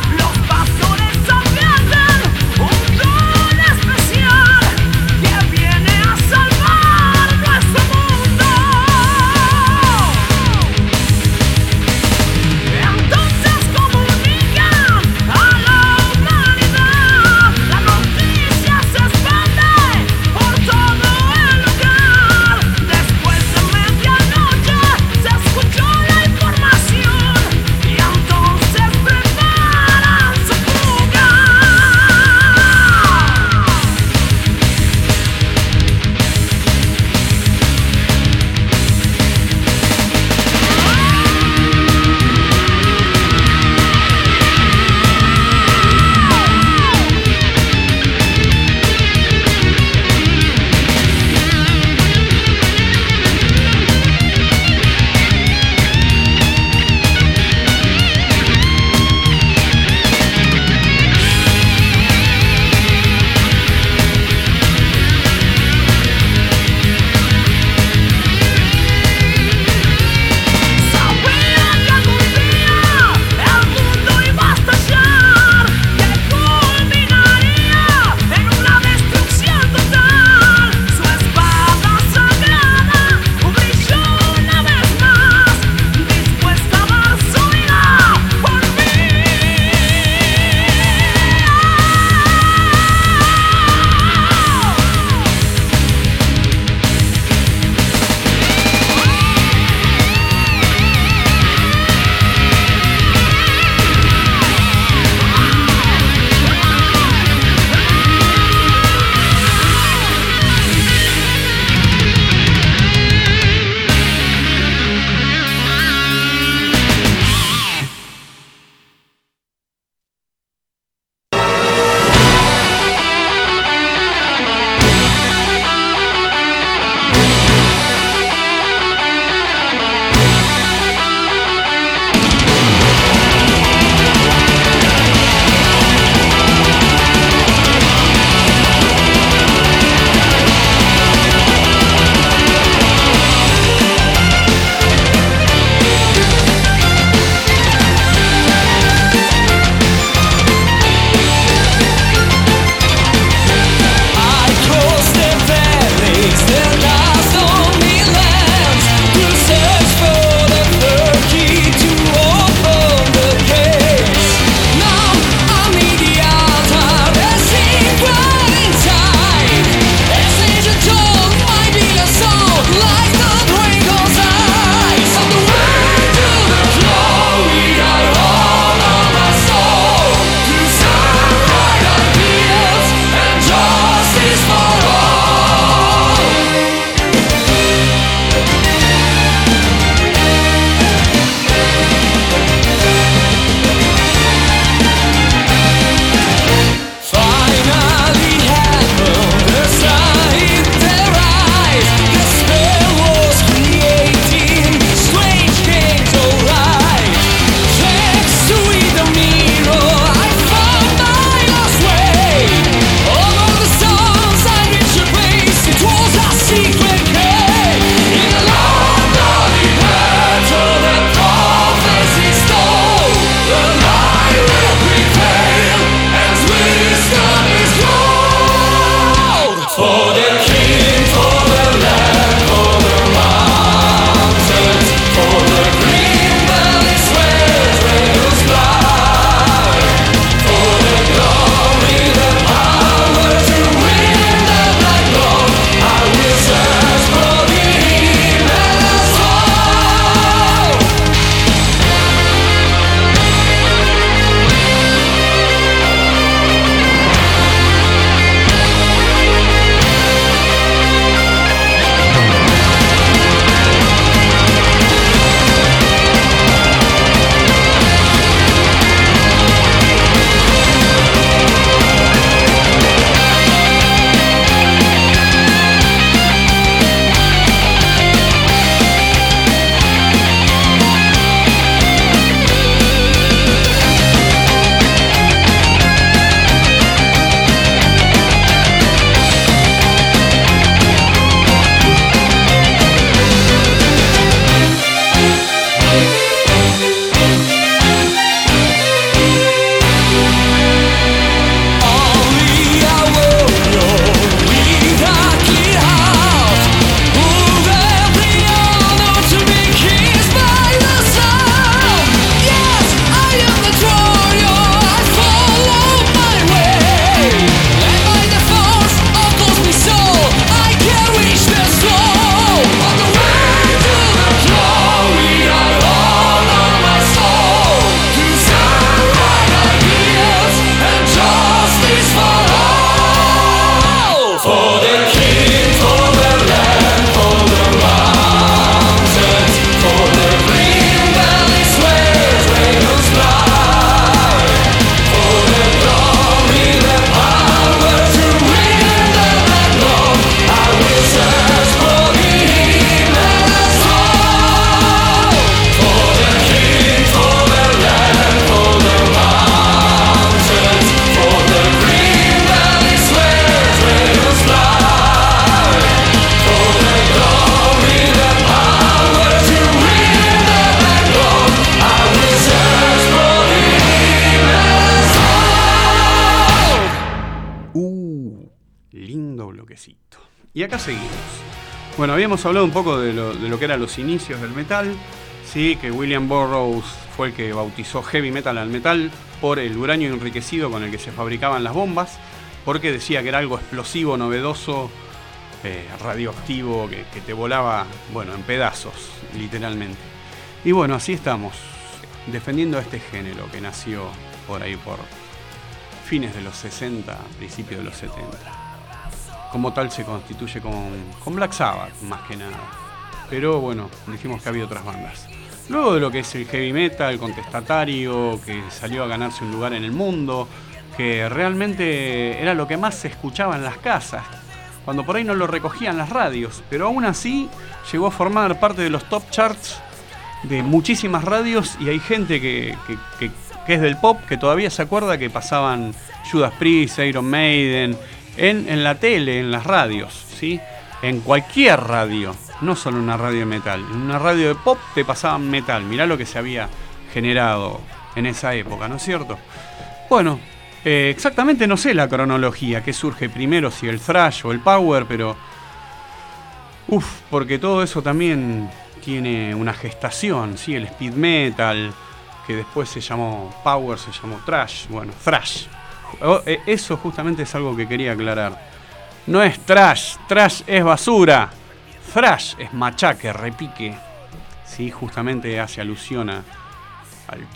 bloquecito. Y acá seguimos. Bueno, habíamos hablado un poco de lo, de lo que eran los inicios del metal, sí, que William Burroughs fue el que bautizó heavy metal al metal por el uranio enriquecido con el que se fabricaban las bombas, porque decía que era algo explosivo, novedoso, eh, radioactivo, que, que te volaba, bueno, en pedazos, literalmente. Y bueno, así estamos, defendiendo este género que nació por ahí por fines de los sesenta, principios de los setenta. Como tal se constituye con, con Black Sabbath, más que nada. Pero bueno, dijimos que había otras bandas. Luego de lo que es el heavy metal contestatario, que salió a ganarse un lugar en el mundo, que realmente era lo que más se escuchaba en las casas, cuando por ahí no lo recogían las radios, pero aún así llegó a formar parte de los top charts de muchísimas radios, y hay gente que, que, que, que es del pop, que todavía se acuerda que pasaban Judas Priest, Iron Maiden, en, en la tele, en las radios, ¿sí? En cualquier radio, no solo una radio de metal, en una radio de pop te pasaban metal. Mirá lo que se había generado en esa época, ¿no es cierto? Bueno, eh, exactamente no sé la cronología, qué surge primero, si el thrash o el power, pero uff, porque todo eso también tiene una gestación, ¿sí? El speed metal, que después se llamó power, se llamó thrash, bueno, thrash. Eso justamente es algo que quería aclarar. No es trash, trash es basura. Thrash es machaque, repique. Sí, justamente hace alusión a, al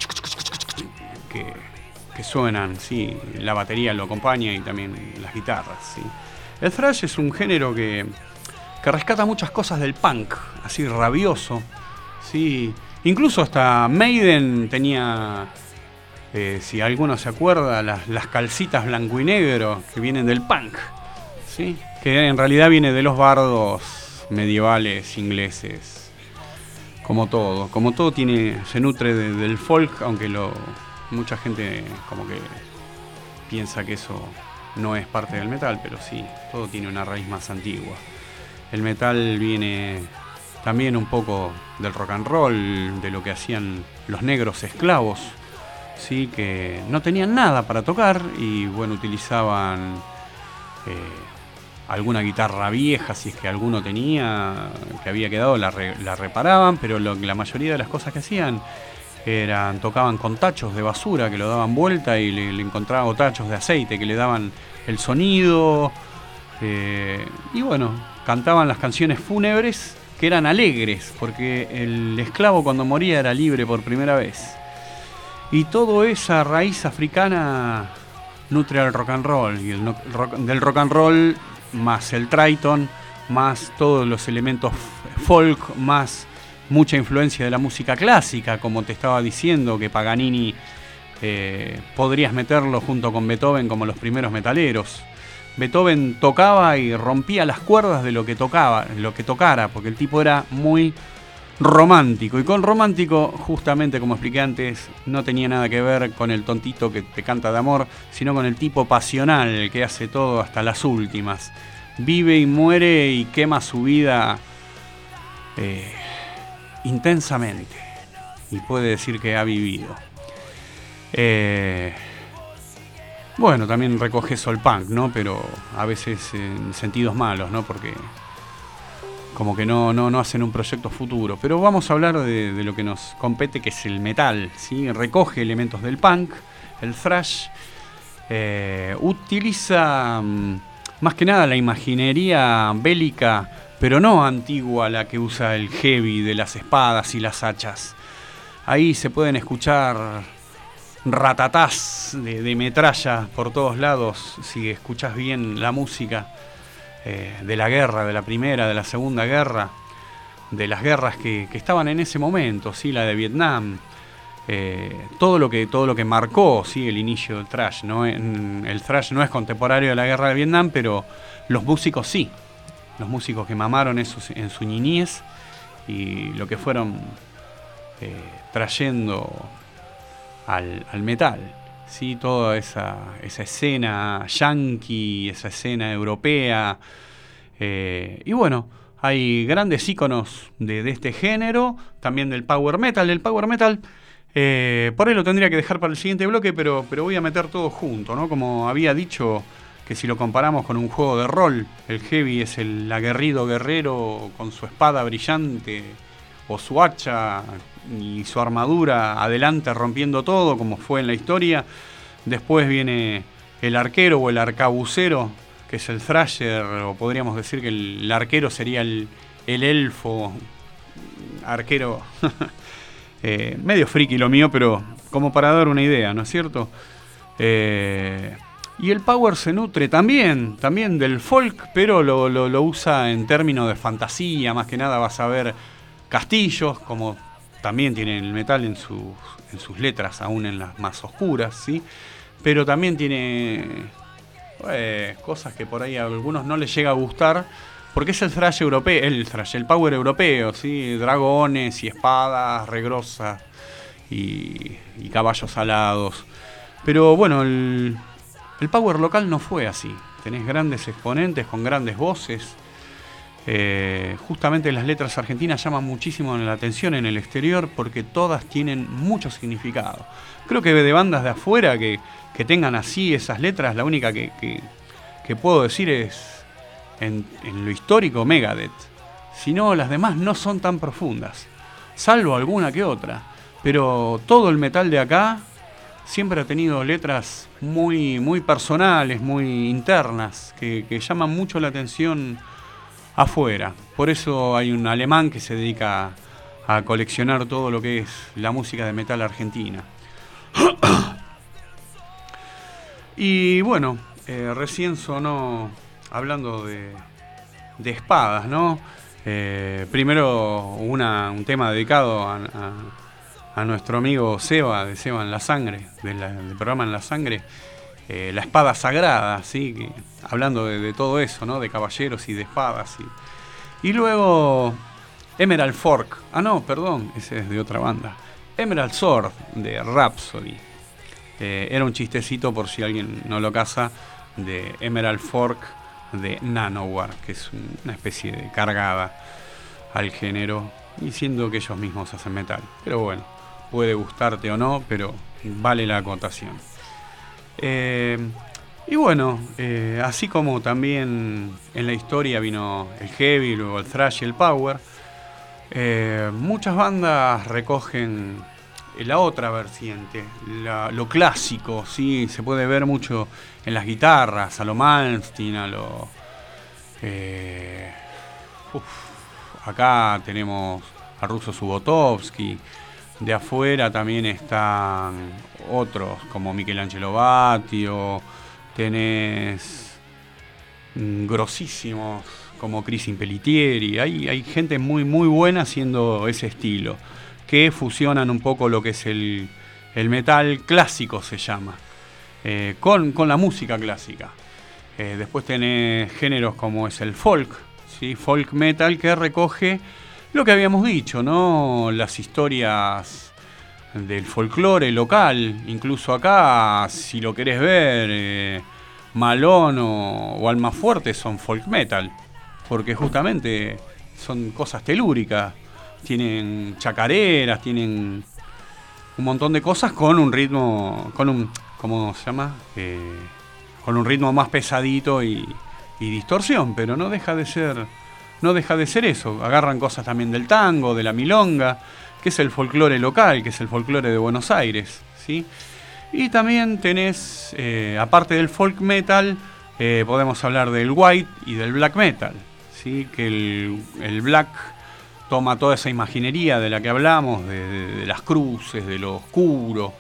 que, que suenan, sí, la batería lo acompaña y también las guitarras, sí. El thrash es un género que, que rescata muchas cosas del punk, así rabioso, sí. Incluso hasta Maiden tenía, eh, si alguno se acuerda, las, las calcitas blanco y negro que vienen del punk, ¿sí? Que en realidad viene de los bardos medievales ingleses, como todo. Como todo tiene, se nutre de, del folk, aunque lo, mucha gente como que piensa que eso no es parte del metal, pero sí, todo tiene una raíz más antigua. El metal viene también un poco del rock and roll, de lo que hacían los negros esclavos, sí, que no tenían nada para tocar y bueno, utilizaban eh, alguna guitarra vieja, si es que alguno tenía, que había quedado, la, re, la reparaban, pero lo, la mayoría de las cosas que hacían eran, tocaban con tachos de basura que lo daban vuelta y le, le encontraban, o tachos de aceite que le daban el sonido, eh, y bueno, cantaban las canciones fúnebres, que eran alegres, porque el esclavo cuando moría era libre por primera vez. Y toda esa raíz africana nutre al rock and roll, y el no, rock, del rock and roll más el Triton, más todos los elementos folk, más mucha influencia de la música clásica, como te estaba diciendo, que Paganini eh, podrías meterlo junto con Beethoven como los primeros metaleros. Beethoven tocaba y rompía las cuerdas de lo que tocaba, lo que tocara, porque el tipo era muy romántico. Y con romántico, justamente como expliqué antes, no tenía nada que ver con el tontito que te canta de amor, sino con el tipo pasional, el que hace todo hasta las últimas. Vive y muere y quema su vida eh, intensamente. Y puede decir que ha vivido. Eh... Bueno, también recoge eso el punk, ¿no? Pero a veces en sentidos malos, ¿no? Porque como que no, no, no hacen un proyecto futuro. Pero vamos a hablar de, de lo que nos compete, que es el metal, ¿sí? Recoge elementos del punk, el thrash, eh, utiliza um, más que nada la imaginería bélica, pero no antigua, la que usa el heavy de las espadas y las hachas. Ahí se pueden escuchar ratatás de, de metralla por todos lados, si escuchás bien la música eh, de la guerra, de la primera, de la segunda guerra, de las guerras que, que estaban en ese momento, ¿sí? La de Vietnam, eh, todo lo que todo lo que marcó, ¿sí? El inicio del thrash, ¿no? En, el thrash no es contemporáneo de la guerra de Vietnam, pero los músicos sí, los músicos que mamaron eso en su niñez y lo que fueron eh, trayendo Al, al metal, ¿sí? Toda esa, esa escena yankee, esa escena europea, eh, y bueno, hay grandes íconos de, de este género, también del power metal, del power metal, eh, por ahí lo tendría que dejar para el siguiente bloque, pero, pero voy a meter todo junto, ¿no? Como había dicho que si lo comparamos con un juego de rol, el heavy es el aguerrido guerrero con su espada brillante o su hacha y su armadura adelante rompiendo todo, como fue en la historia. Después viene el arquero o el arcabucero, que es el thrasher, o podríamos decir que el, el arquero sería el, el elfo arquero. eh, medio friki lo mío, pero como para dar una idea, ¿no es cierto? Eh, y el power se nutre también, también del folk, pero lo, lo, lo usa en términos de fantasía. Más que nada vas a ver castillos, como también tiene el metal en sus, en sus letras, aún en las más oscuras, ¿sí? Pero también tiene eh, cosas que por ahí a algunos no les llega a gustar, porque es el thrash europeo, el thrash, el power europeo, ¿sí? Dragones y espadas regrosas y, y caballos alados. Pero bueno, el, el power local no fue así. Tenés grandes exponentes con grandes voces. Eh, justamente las letras argentinas llaman muchísimo la atención en el exterior porque todas tienen mucho significado. Creo que de bandas de afuera que, que tengan así esas letras, la única que, que, que puedo decir es en, en lo histórico Megadeth. Si no, las demás no son tan profundas, salvo alguna que otra. Pero todo el metal de acá siempre ha tenido letras muy, muy personales, muy internas, que, que llaman mucho la atención afuera. Por eso hay un alemán que se dedica a coleccionar todo lo que es la música de metal argentina. Y bueno, eh, recién sonó, hablando de, de espadas, ¿no? Eh, primero una, un tema dedicado a, a, a nuestro amigo Seba, de Seba en la Sangre, de la, del programa En la Sangre. Eh, la espada sagrada, ¿sí? Que, hablando de, de todo eso, ¿no? De caballeros y de espadas. Y, y luego Emerald Fork. Ah, no, perdón, ese es de otra banda. Emerald Sword, de Rhapsody. Eh, era un chistecito, por si alguien no lo caza, de Emerald Fork de Nanowar, que es una especie de cargada al género, diciendo que ellos mismos hacen metal. Pero bueno, puede gustarte o no, pero vale la acotación. Eh, y bueno, eh, así como también en la historia vino el heavy, luego el thrash y el power, eh, muchas bandas recogen la otra vertiente, la, lo clásico, ¿sí? Se puede ver mucho en las guitarras, a lo Malmsteen, a lo... Eh, uf, acá tenemos a Russo Subotovsky. De afuera también están otros como Michelangelo Batio, tenés mm, grosísimos como Chris Impellitteri. Hay, hay gente muy muy buena haciendo ese estilo, que fusionan un poco lo que es el, el metal clásico, se llama, eh, con, con la música clásica. Eh, después tenés géneros como es el folk, ¿sí? Folk metal, que recoge lo que habíamos dicho, ¿no? Las historias del folclore local. Incluso acá, si lo querés ver, eh, Malón o, o Almafuerte son folk metal, porque justamente son cosas telúricas. Tienen chacareras, tienen un montón de cosas con un ritmo, con un, ¿cómo se llama? Eh, con un ritmo más pesadito y, y distorsión, pero no deja de ser... No deja de ser eso. Agarran cosas también del tango, de la milonga, que es el folclore local, que es el folclore de Buenos Aires, ¿sí? Y también tenés, eh, aparte del folk metal, eh, podemos hablar del white y del black metal, ¿sí? Que el, el black toma toda esa imaginería de la que hablamos, de, de, de las cruces, de lo oscuro,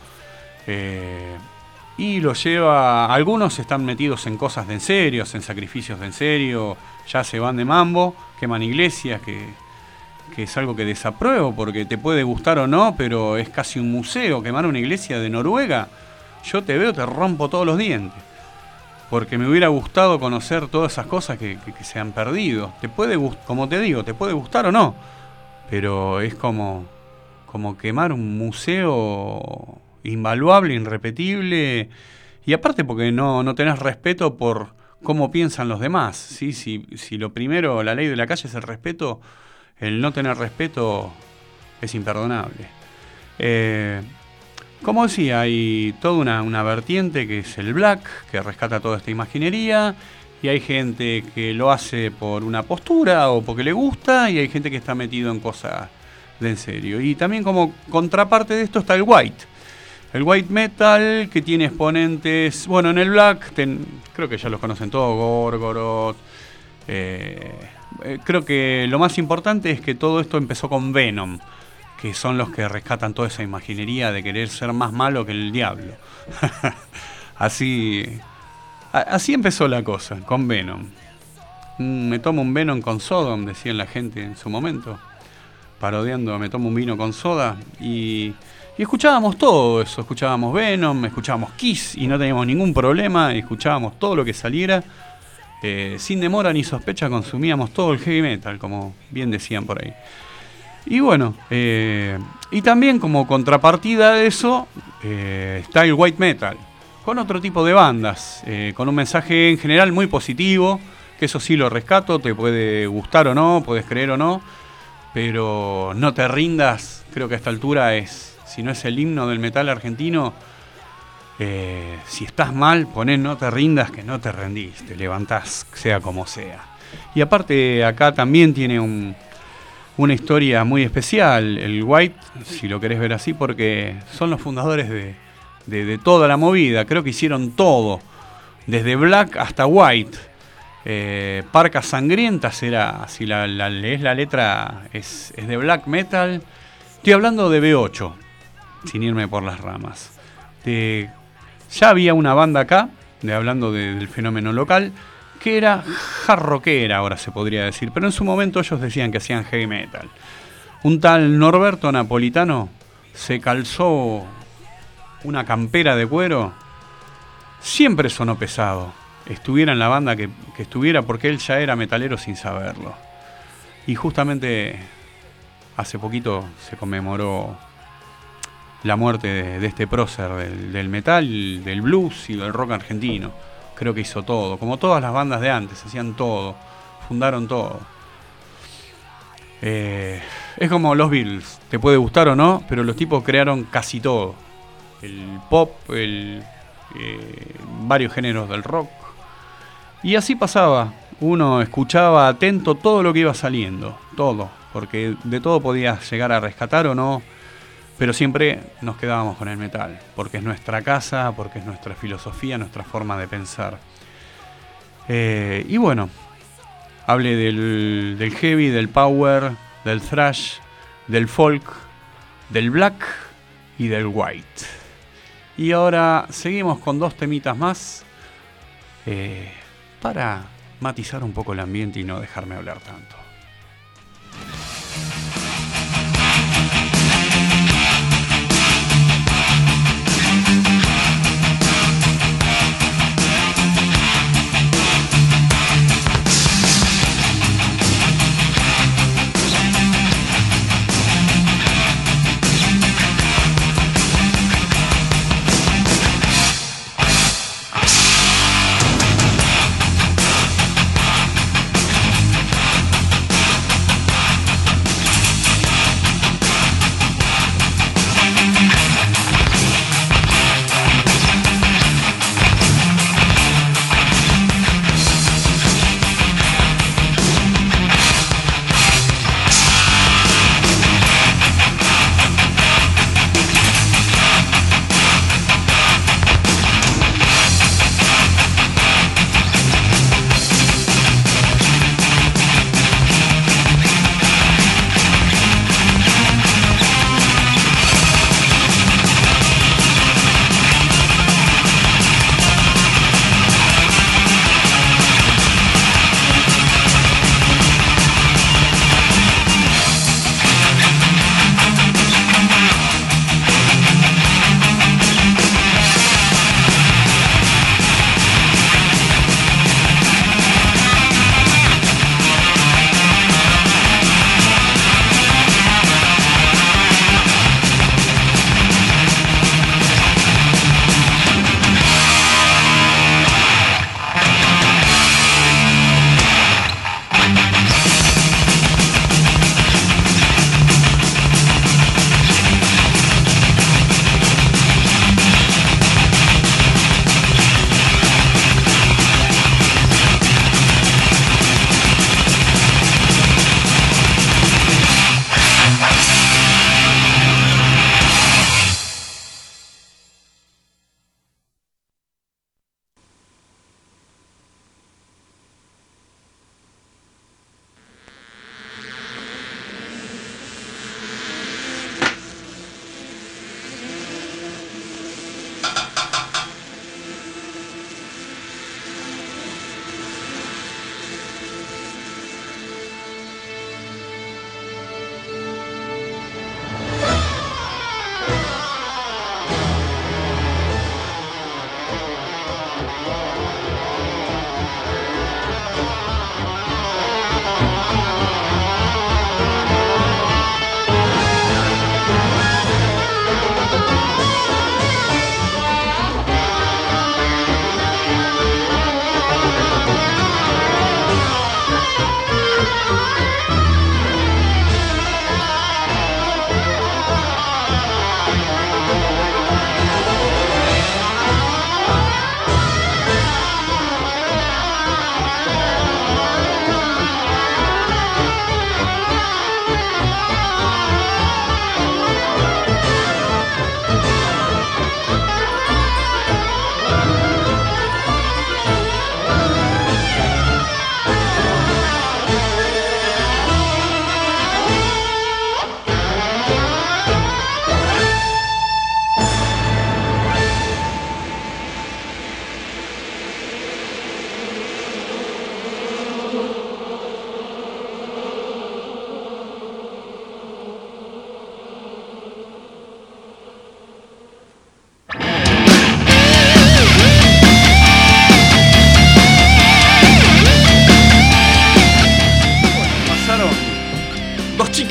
eh, y lo lleva... Algunos están metidos en cosas de en serio, en sacrificios de en serio, ya se van de mambo, queman iglesias, que, que es algo que desapruebo, porque te puede gustar o no, pero es casi un museo. Quemar una iglesia de Noruega, yo te veo, te rompo todos los dientes, porque me hubiera gustado conocer todas esas cosas que, que, que se han perdido. Te puede gust- como te digo, te puede gustar o no, pero es como, como quemar un museo invaluable, irrepetible, y aparte porque no, no tenés respeto por cómo piensan los demás, ¿sí? Si, si lo primero, la ley de la calle es el respeto, el no tener respeto es imperdonable. Eh, como decía, hay toda una, una vertiente que es el black, que rescata toda esta imaginería, y hay gente que lo hace por una postura o porque le gusta, y hay gente que está metido en cosas de en serio. Y también como contraparte de esto está el white. El white metal, que tiene exponentes, bueno, en el black, ten, creo que ya los conocen todos, Gorgoroth. Eh, eh, creo que lo más importante es que todo esto empezó con Venom, que son los que rescatan toda esa imaginería de querer ser más malo que el diablo. así, a, así empezó la cosa, con Venom. Mm, me tomo un Venom con Sodom, decían la gente en su momento, parodiando, me tomo un vino con soda, y... Y escuchábamos todo eso, escuchábamos Venom, escuchábamos Kiss y no teníamos ningún problema, escuchábamos todo lo que saliera. Eh, sin demora ni sospecha consumíamos todo el heavy metal, como bien decían por ahí. Y bueno, eh, y también como contrapartida de eso eh, está el white metal, con otro tipo de bandas, eh, con un mensaje en general muy positivo, que eso sí lo rescato, te puede gustar o no, puedes creer o no, pero no te rindas, creo que a esta altura es... Si no es el himno del metal argentino, eh, si estás mal, poné no te rindas, que no te rendís, te levantás, sea como sea. Y aparte acá también tiene un, una historia muy especial, el White, si lo querés ver así, porque son los fundadores de, de, de toda la movida, creo que hicieron todo, desde Black hasta White. Eh, Parcas Sangrientas era, si la, la lees la letra, es, es de black metal. Estoy hablando de B ocho. Sin irme por las ramas. De, ya había una banda acá, de, hablando de, del fenómeno local, que era hard rockera, ahora se podría decir, pero en su momento ellos decían que hacían heavy metal. Un tal Norberto Napolitano se calzó una campera de cuero, siempre sonó pesado, estuviera en la banda que, que estuviera, porque él ya era metalero sin saberlo. Y justamente hace poquito se conmemoró la muerte de, de este prócer del, del metal, del blues y del rock argentino. Creo que hizo todo, como todas las bandas de antes, hacían todo, fundaron todo. Eh, es como los Beatles, te puede gustar o no, pero los tipos crearon casi todo. El pop, el, eh, varios géneros del rock. Y así pasaba, uno escuchaba atento todo lo que iba saliendo, todo, porque de todo podías llegar a rescatar o no. Pero siempre nos quedábamos con el metal, porque es nuestra casa, porque es nuestra filosofía, nuestra forma de pensar. Eh, y bueno, hablé del, del heavy, del power, del thrash, del folk, del black y del white. Y ahora seguimos con dos temitas más eh, para matizar un poco el ambiente y no dejarme hablar tanto. We'll be right back.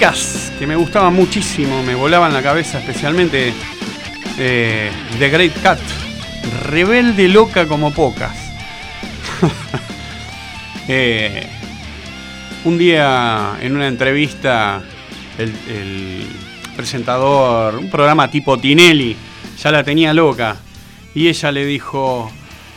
chicas que me gustaban muchísimo, me volaban la cabeza, especialmente eh, The Great Cut, rebelde loca como pocas. eh, un día en una entrevista el, el presentador, un programa tipo Tinelli, ya la tenía loca y ella le dijo: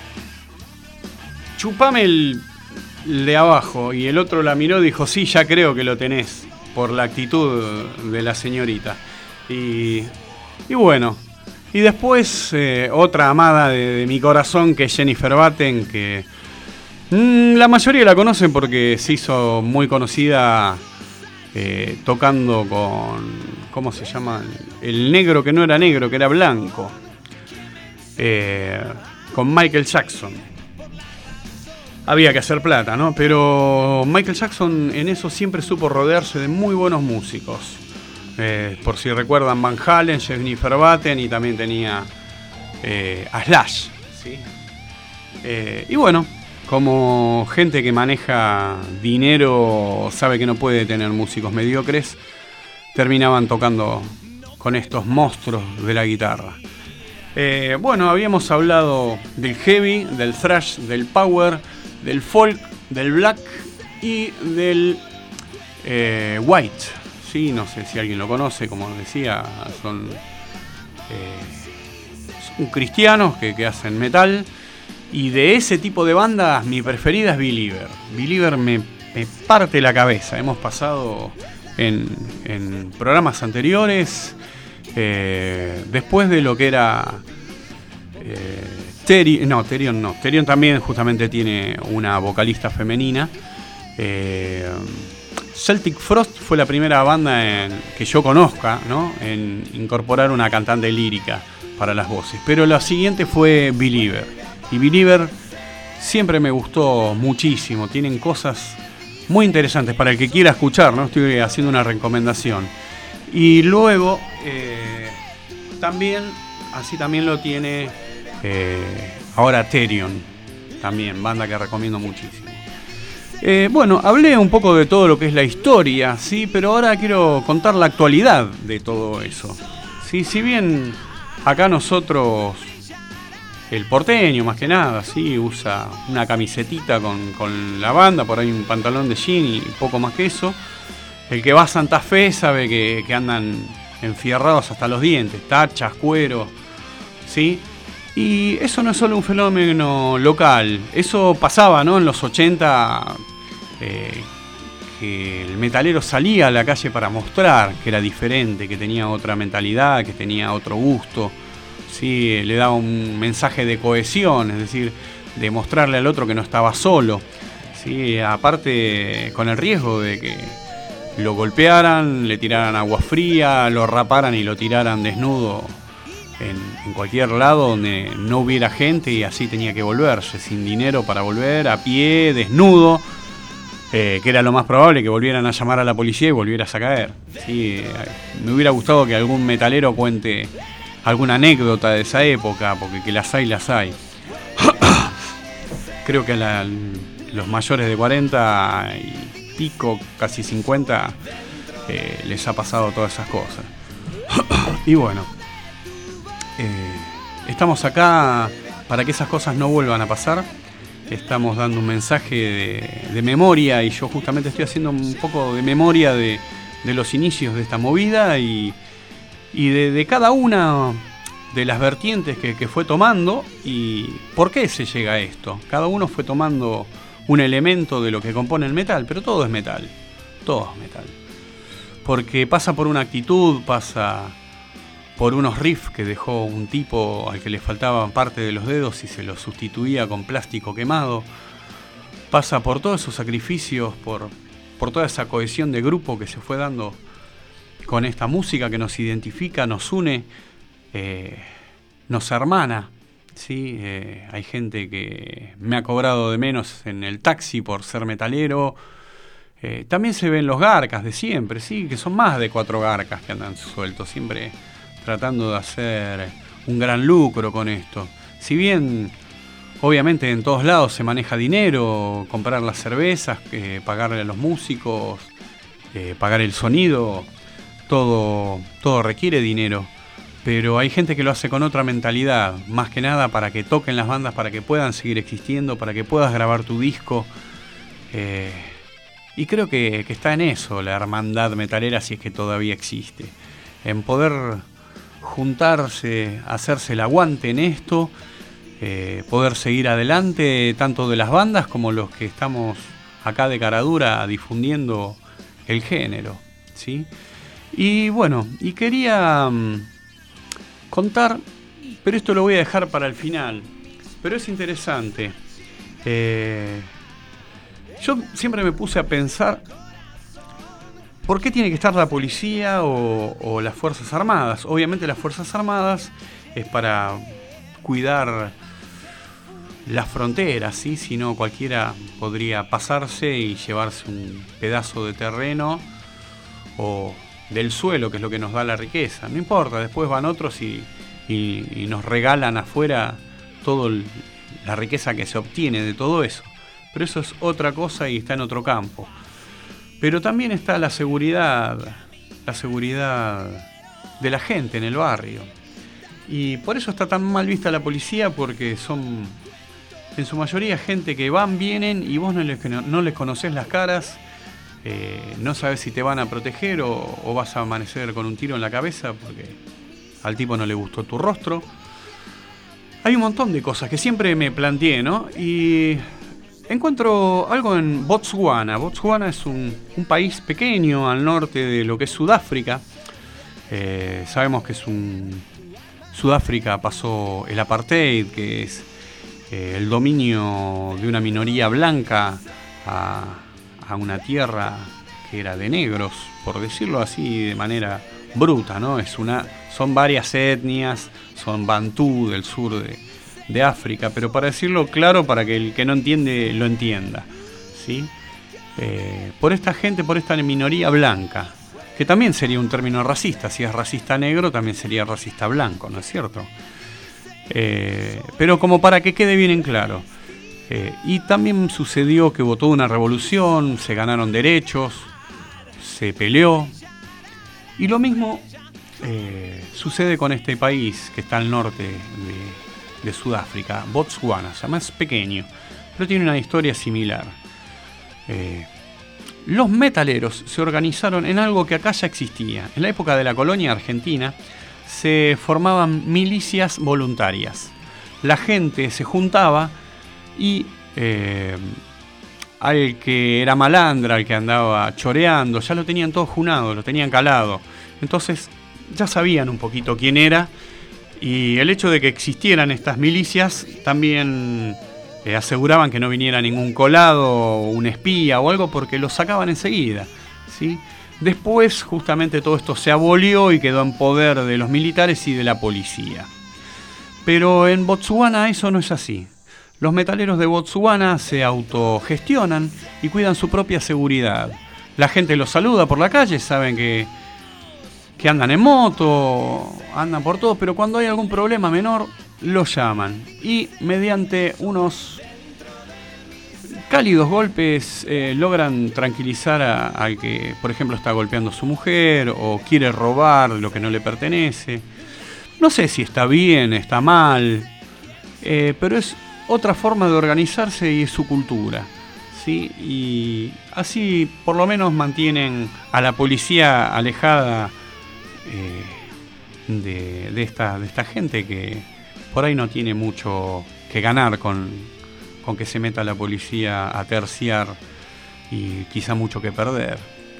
chupame el de abajo, y el otro la miró y dijo: sí, ya creo que lo tenés, por la actitud de la señorita. Y, y bueno, y después eh, otra amada de, de mi corazón, que es Jennifer Batten, que mmm, la mayoría la conocen porque se hizo muy conocida eh, tocando con, ¿cómo se llama? El negro que no era negro, que era blanco, eh, con Michael Jackson. Había que hacer plata, ¿no? Pero Michael Jackson en eso siempre supo rodearse de muy buenos músicos. Eh, por si recuerdan, Van Halen, Jennifer Batten, y también tenía eh, a Slash, ¿sí? Eh, y bueno, como gente que maneja dinero sabe que no puede tener músicos mediocres, terminaban tocando con estos monstruos de la guitarra. Eh, bueno, habíamos hablado del heavy, del thrash, del power, del folk, del black y del eh, white. Sí, no sé si alguien lo conoce, como decía, son, eh, son cristianos que, que hacen metal. Y de ese tipo de bandas, mi preferida es Believer. Believer me, me parte la cabeza. Hemos pasado en, en programas anteriores, eh, después de lo que era... Eh, Therion, no, Therion no. Therion también justamente tiene una vocalista femenina. Eh, Celtic Frost fue la primera banda en, que yo conozca, ¿no?, en incorporar una cantante lírica para las voces. Pero la siguiente fue Believer. Y Believer siempre me gustó muchísimo. Tienen cosas muy interesantes para el que quiera escuchar, ¿no? Estoy haciendo una recomendación. Y luego eh, también, así también lo tiene... Eh, ahora Therion, también, banda que recomiendo muchísimo. Eh, bueno, hablé un poco de todo lo que es la historia, sí, pero ahora quiero contar la actualidad de todo eso. Sí, si bien acá nosotros, el porteño más que nada, sí, usa una camisetita con, con la banda, por ahí un pantalón de jean y poco más que eso. El que va a Santa Fe sabe que, que andan enfierrados hasta los dientes, tachas, cuero, sí. Y eso no es solo un fenómeno local, eso pasaba, ¿no?, en los ochenta, eh, que el metalero salía a la calle para mostrar que era diferente, que tenía otra mentalidad, que tenía otro gusto, ¿sí? Le daba un mensaje de cohesión, es decir, de mostrarle al otro que no estaba solo, ¿sí? Aparte, con el riesgo de que lo golpearan, le tiraran agua fría, lo raparan y lo tiraran desnudo En, en cualquier lado donde no hubiera gente, y así tenía que volverse, sin dinero para volver, a pie, desnudo, eh, que era lo más probable, que volvieran a llamar a la policía y volvieras a caer. Sí, eh, me hubiera gustado que algún metalero cuente alguna anécdota de esa época, porque que las hay, las hay. Creo que a la, los mayores de cuarenta y pico, casi cincuenta, eh, les ha pasado todas esas cosas. Y bueno, Eh, estamos acá para que esas cosas no vuelvan a pasar. Estamos dando un mensaje de, de memoria, y yo justamente estoy haciendo un poco de memoria de, de los inicios de esta movida y, y de, de cada una de las vertientes que, que fue tomando y por qué se llega a esto. Cada uno fue tomando un elemento de lo que compone el metal, pero todo es metal, todo es metal. Porque pasa por una actitud, pasa por unos riffs que dejó un tipo al que le faltaban parte de los dedos y se los sustituía con plástico quemado. Pasa por todos esos sacrificios, por, por toda esa cohesión de grupo que se fue dando con esta música que nos identifica, nos une, eh, nos hermana, ¿sí? Eh, hay gente que me ha cobrado de menos en el taxi por ser metalero. Eh, también se ven los garcas de siempre, ¿sí? Que son más de cuatro garcas que andan sueltos, siempre tratando de hacer un gran lucro con esto. Si bien, obviamente, en todos lados se maneja dinero, comprar las cervezas, eh, pagarle a los músicos, eh, pagar el sonido, todo, todo requiere dinero. Pero hay gente que lo hace con otra mentalidad, más que nada para que toquen las bandas, para que puedan seguir existiendo, para que puedas grabar tu disco. Eh, y creo que, que está en eso la hermandad metalera, si es que todavía existe. En poder juntarse, hacerse el aguante en esto, eh, poder seguir adelante, tanto de las bandas como los que estamos acá de Caradura difundiendo el género, ¿sí? Y bueno, y quería... Um, contar, pero esto lo voy a dejar para el final. Pero es interesante. Eh, yo siempre me puse a pensar, ¿por qué tiene que estar la policía o, o las Fuerzas Armadas? Obviamente las Fuerzas Armadas es para cuidar las fronteras, ¿sí? Si no, cualquiera podría pasarse y llevarse un pedazo de terreno o del suelo, que es lo que nos da la riqueza. No importa, después van otros y, y, y nos regalan afuera toda la riqueza que se obtiene de todo eso. Pero eso es otra cosa y está en otro campo. Pero también está la seguridad, la seguridad de la gente en el barrio. Y por eso está tan mal vista la policía, porque son en su mayoría gente que van, vienen y vos no les, no les conocés las caras. Eh, no sabes si te van a proteger o, o vas a amanecer con un tiro en la cabeza porque al tipo no le gustó tu rostro. Hay un montón de cosas que siempre me planteé, ¿no? Y encuentro algo en Botswana. Botswana es un, un país pequeño al norte de lo que es Sudáfrica. Eh, sabemos que es un... Sudáfrica pasó el apartheid, que es eh, el dominio de una minoría blanca a... a una tierra que era de negros, por decirlo así de manera bruta, ¿no? Es una, son varias etnias, son bantú del sur de, de África, pero para decirlo claro, para que el que no entiende lo entienda, ¿sí? Eh, por esta gente, por esta minoría blanca, que también sería un término racista, si es racista negro, también sería racista blanco, ¿no es cierto? Eh, pero como para que quede bien en claro. Eh, y también sucedió que hubo toda una revolución, se ganaron derechos, se peleó. Y lo mismo eh, sucede con este país que está al norte de, de Sudáfrica, Botswana, se llama, es pequeño, pero tiene una historia similar. Eh, los metaleros se organizaron en algo que acá ya existía. En la época de la colonia argentina se formaban milicias voluntarias. La gente se juntaba y eh, al que era malandra, al que andaba choreando, ya lo tenían todo junado, lo tenían calado. Entonces ya sabían un poquito quién era, y el hecho de que existieran estas milicias también eh, aseguraban que no viniera ningún colado, un espía o algo, porque lo sacaban enseguida, ¿sí? Después justamente todo esto se abolió y quedó en poder de los militares y de la policía. Pero en Botswana eso no es así. Los metaleros de Botswana se autogestionan y cuidan su propia seguridad. La gente los saluda por la calle, saben que, que andan en moto, andan por todo, pero cuando hay algún problema menor, los llaman. Y mediante unos cálidos golpes eh, logran tranquilizar a, al que, por ejemplo, está golpeando a su mujer o quiere robar lo que no le pertenece. No sé si está bien, está mal, eh, pero es otra forma de organizarse y es su cultura, ¿sí? Y así por lo menos mantienen a la policía alejada eh, de, de, esta, de esta gente que por ahí no tiene mucho que ganar con, con que se meta la policía a terciar y quizá mucho que perder.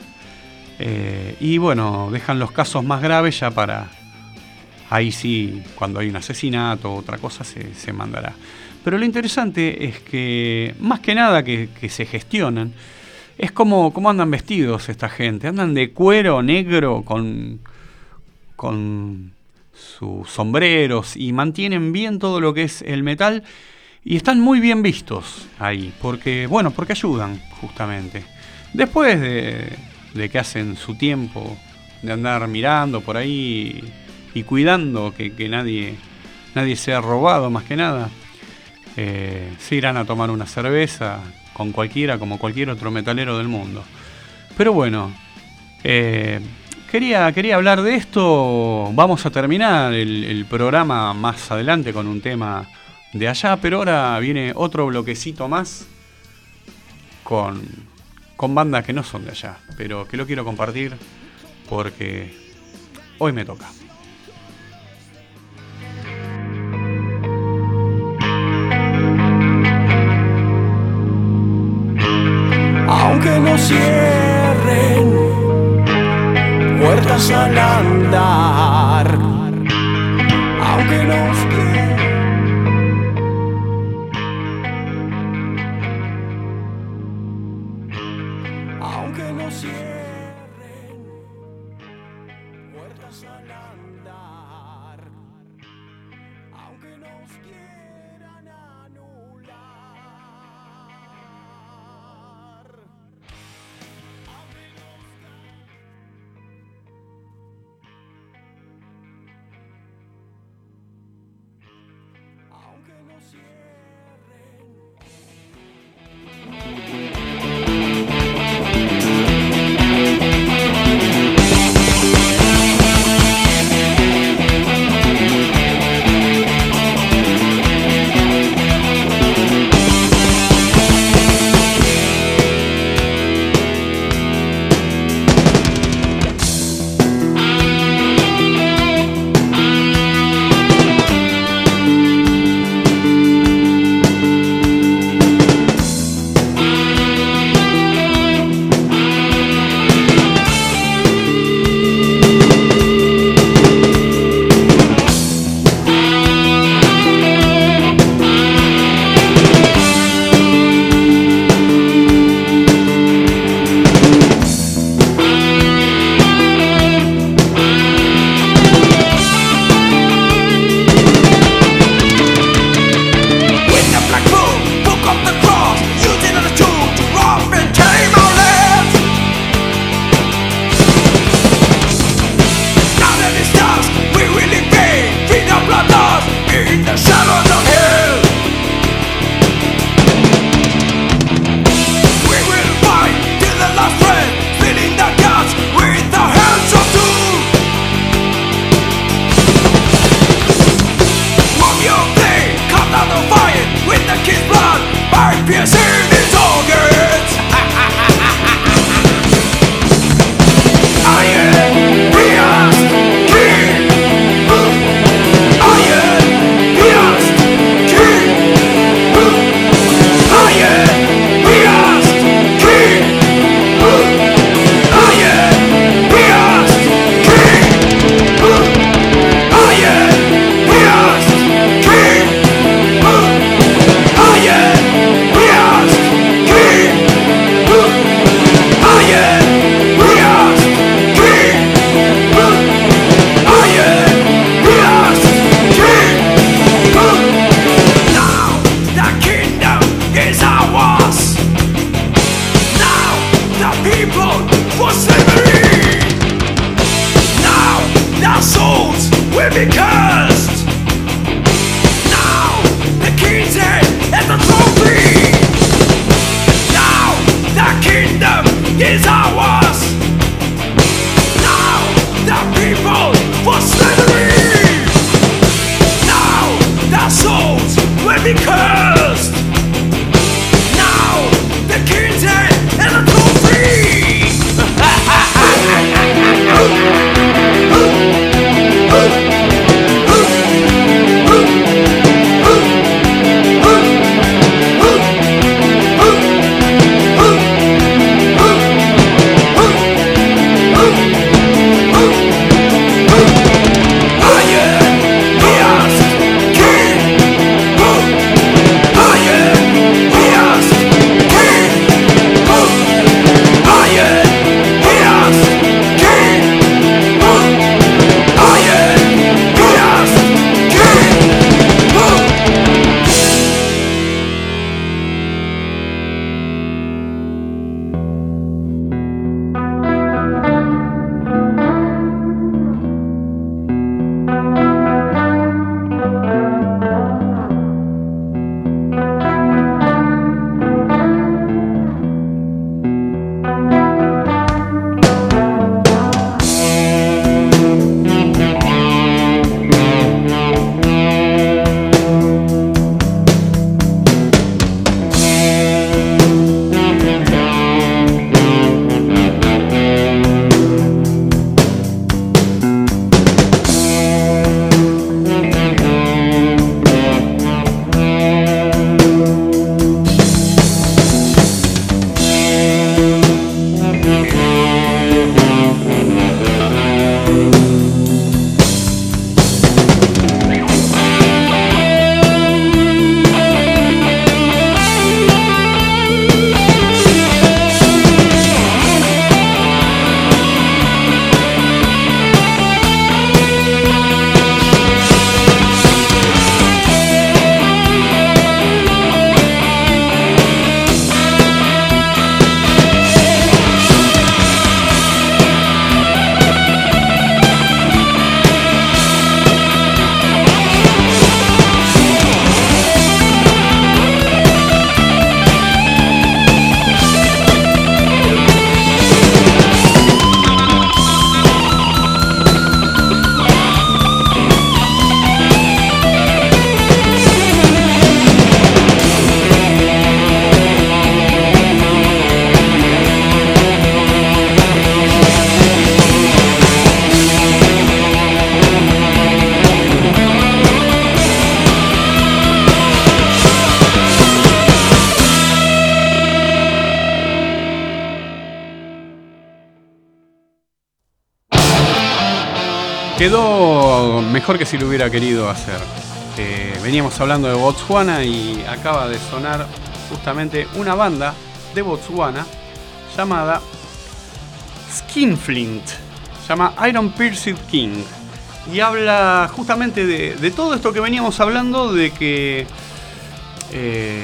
Eh, y bueno, dejan los casos más graves ya para... Ahí sí, cuando hay un asesinato o otra cosa se, se mandará. Pero lo interesante es que, más que nada que, que se gestionan, es como, como andan vestidos esta gente. Andan de cuero negro con, con sus sombreros y mantienen bien todo lo que es el metal y están muy bien vistos ahí, porque, bueno, porque ayudan justamente. Después de, de que hacen su tiempo de andar mirando por ahí y cuidando que, que nadie, nadie sea robado más que nada, Eh, se irán a tomar una cerveza con cualquiera, como cualquier otro metalero del mundo. Pero bueno, Eh, quería, quería hablar de esto. Vamos a terminar el, el programa más adelante con un tema de allá, pero ahora viene otro bloquecito más con, con bandas que no son de allá, pero que lo quiero compartir porque hoy me toca. Aunque nos cierren puertas al andar, aunque nos quieran, aunque nos cierren puertas al andar, aunque nos quieran anular. Aunque nos cierren. quedó mejor que si lo hubiera querido hacer. Eh, veníamos hablando de Botswana y acaba de sonar justamente una banda de Botswana llamada Skinflint, se llama Iron Pierced King, y habla justamente de, de todo esto que veníamos hablando, de que eh,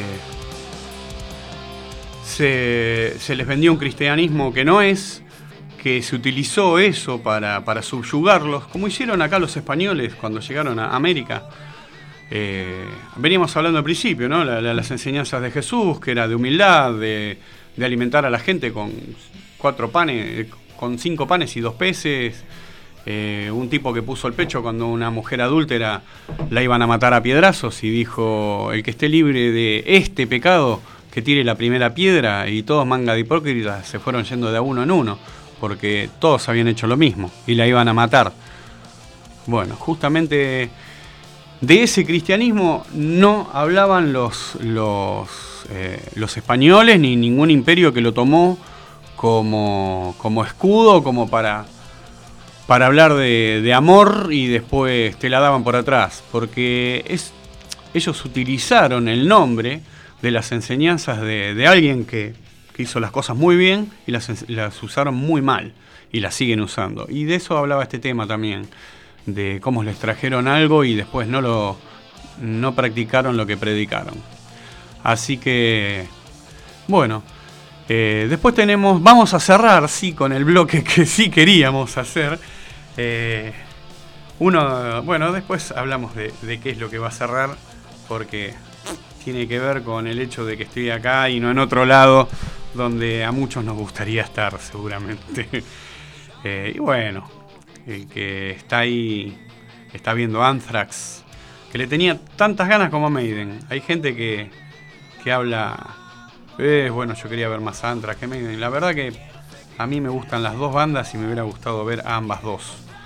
se, se les vendió un cristianismo que no es, que se utilizó eso para, para subyugarlos, como hicieron acá los españoles cuando llegaron a América. Eh, veníamos hablando al principio, ¿no? La, la, las enseñanzas de Jesús, que era de humildad, de, de alimentar a la gente con cuatro panes, con cinco panes y dos peces. Eh, un tipo que puso el pecho cuando una mujer adúltera la iban a matar a piedrazos y dijo: el que esté libre de este pecado, que tire la primera piedra. Y todos, manga de hipócritas, se fueron yendo de a uno en uno, porque todos habían hecho lo mismo y la iban a matar. Bueno, justamente de ese cristianismo no hablaban los, los, eh, los españoles, ni ningún imperio que lo tomó como, como escudo, como para, para hablar de, de amor, y después te la daban por atrás, porque es, ellos utilizaron el nombre de las enseñanzas de, de alguien que, que hizo las cosas muy bien y las, las usaron muy mal y las siguen usando. Y de eso hablaba este tema también, de cómo les trajeron algo y después no lo no practicaron lo que predicaron. Así que, bueno, eh, después tenemos, vamos a cerrar, sí, con el bloque que sí queríamos hacer. Eh, uno, bueno, después hablamos de, de qué es lo que va a cerrar, porque tiene que ver con el hecho de que estoy acá y no en otro lado, donde a muchos nos gustaría estar, seguramente. eh, y bueno, el que está ahí, está viendo Anthrax, que le tenía tantas ganas como a Maiden. Hay gente que, que habla, eh, bueno, yo quería ver más Anthrax que Maiden. La verdad que a mí me gustan las dos bandas y me hubiera gustado ver a ambas dos.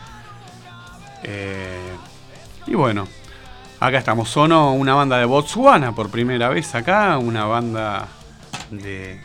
Eh, y bueno, acá estamos. Sonó una banda de Botswana por primera vez acá, una banda de...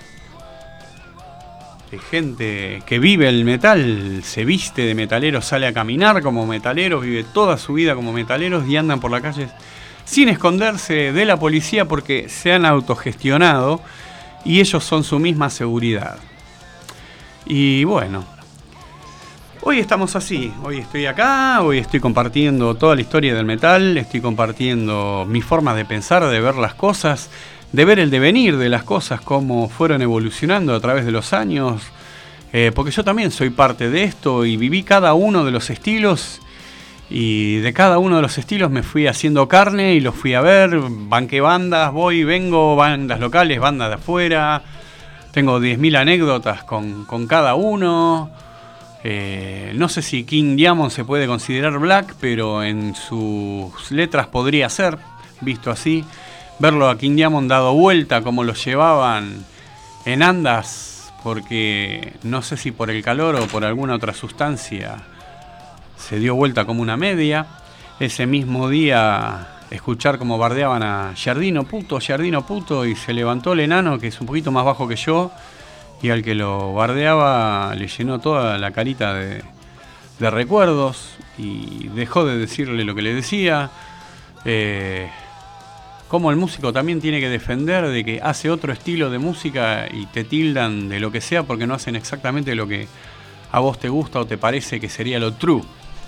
de gente que vive el metal, se viste de metaleros, sale a caminar como metaleros, vive toda su vida como metaleros y andan por la calle sin esconderse de la policía porque se han autogestionado y ellos son su misma seguridad. Y bueno, hoy estamos así, hoy estoy acá, hoy estoy compartiendo toda la historia del metal, estoy compartiendo mi forma de pensar, de ver las cosas, de ver el devenir de las cosas, cómo fueron evolucionando a través de los años, eh, porque yo también soy parte de esto y viví cada uno de los estilos, y de cada uno de los estilos me fui haciendo carne y los fui a ver, banqué bandas, voy y vengo, bandas locales, bandas de afuera, tengo diez mil anécdotas con, con cada uno. Eh, no sé si King Diamond se puede considerar black, pero en sus letras podría ser, visto así. Verlo a King Diamond dado vuelta, como lo llevaban en andas, porque no sé si por el calor o por alguna otra sustancia se dio vuelta como una media. Ese mismo día escuchar cómo bardeaban a Giardino puto, Giardino puto, y se levantó el enano, que es un poquito más bajo que yo, y al que lo bardeaba le llenó toda la carita de, de recuerdos y dejó de decirle lo que le decía. Eh... Cómo el músico también tiene que defender de que hace otro estilo de música y te tildan de lo que sea porque no hacen exactamente lo que a vos te gusta o te parece que sería lo true.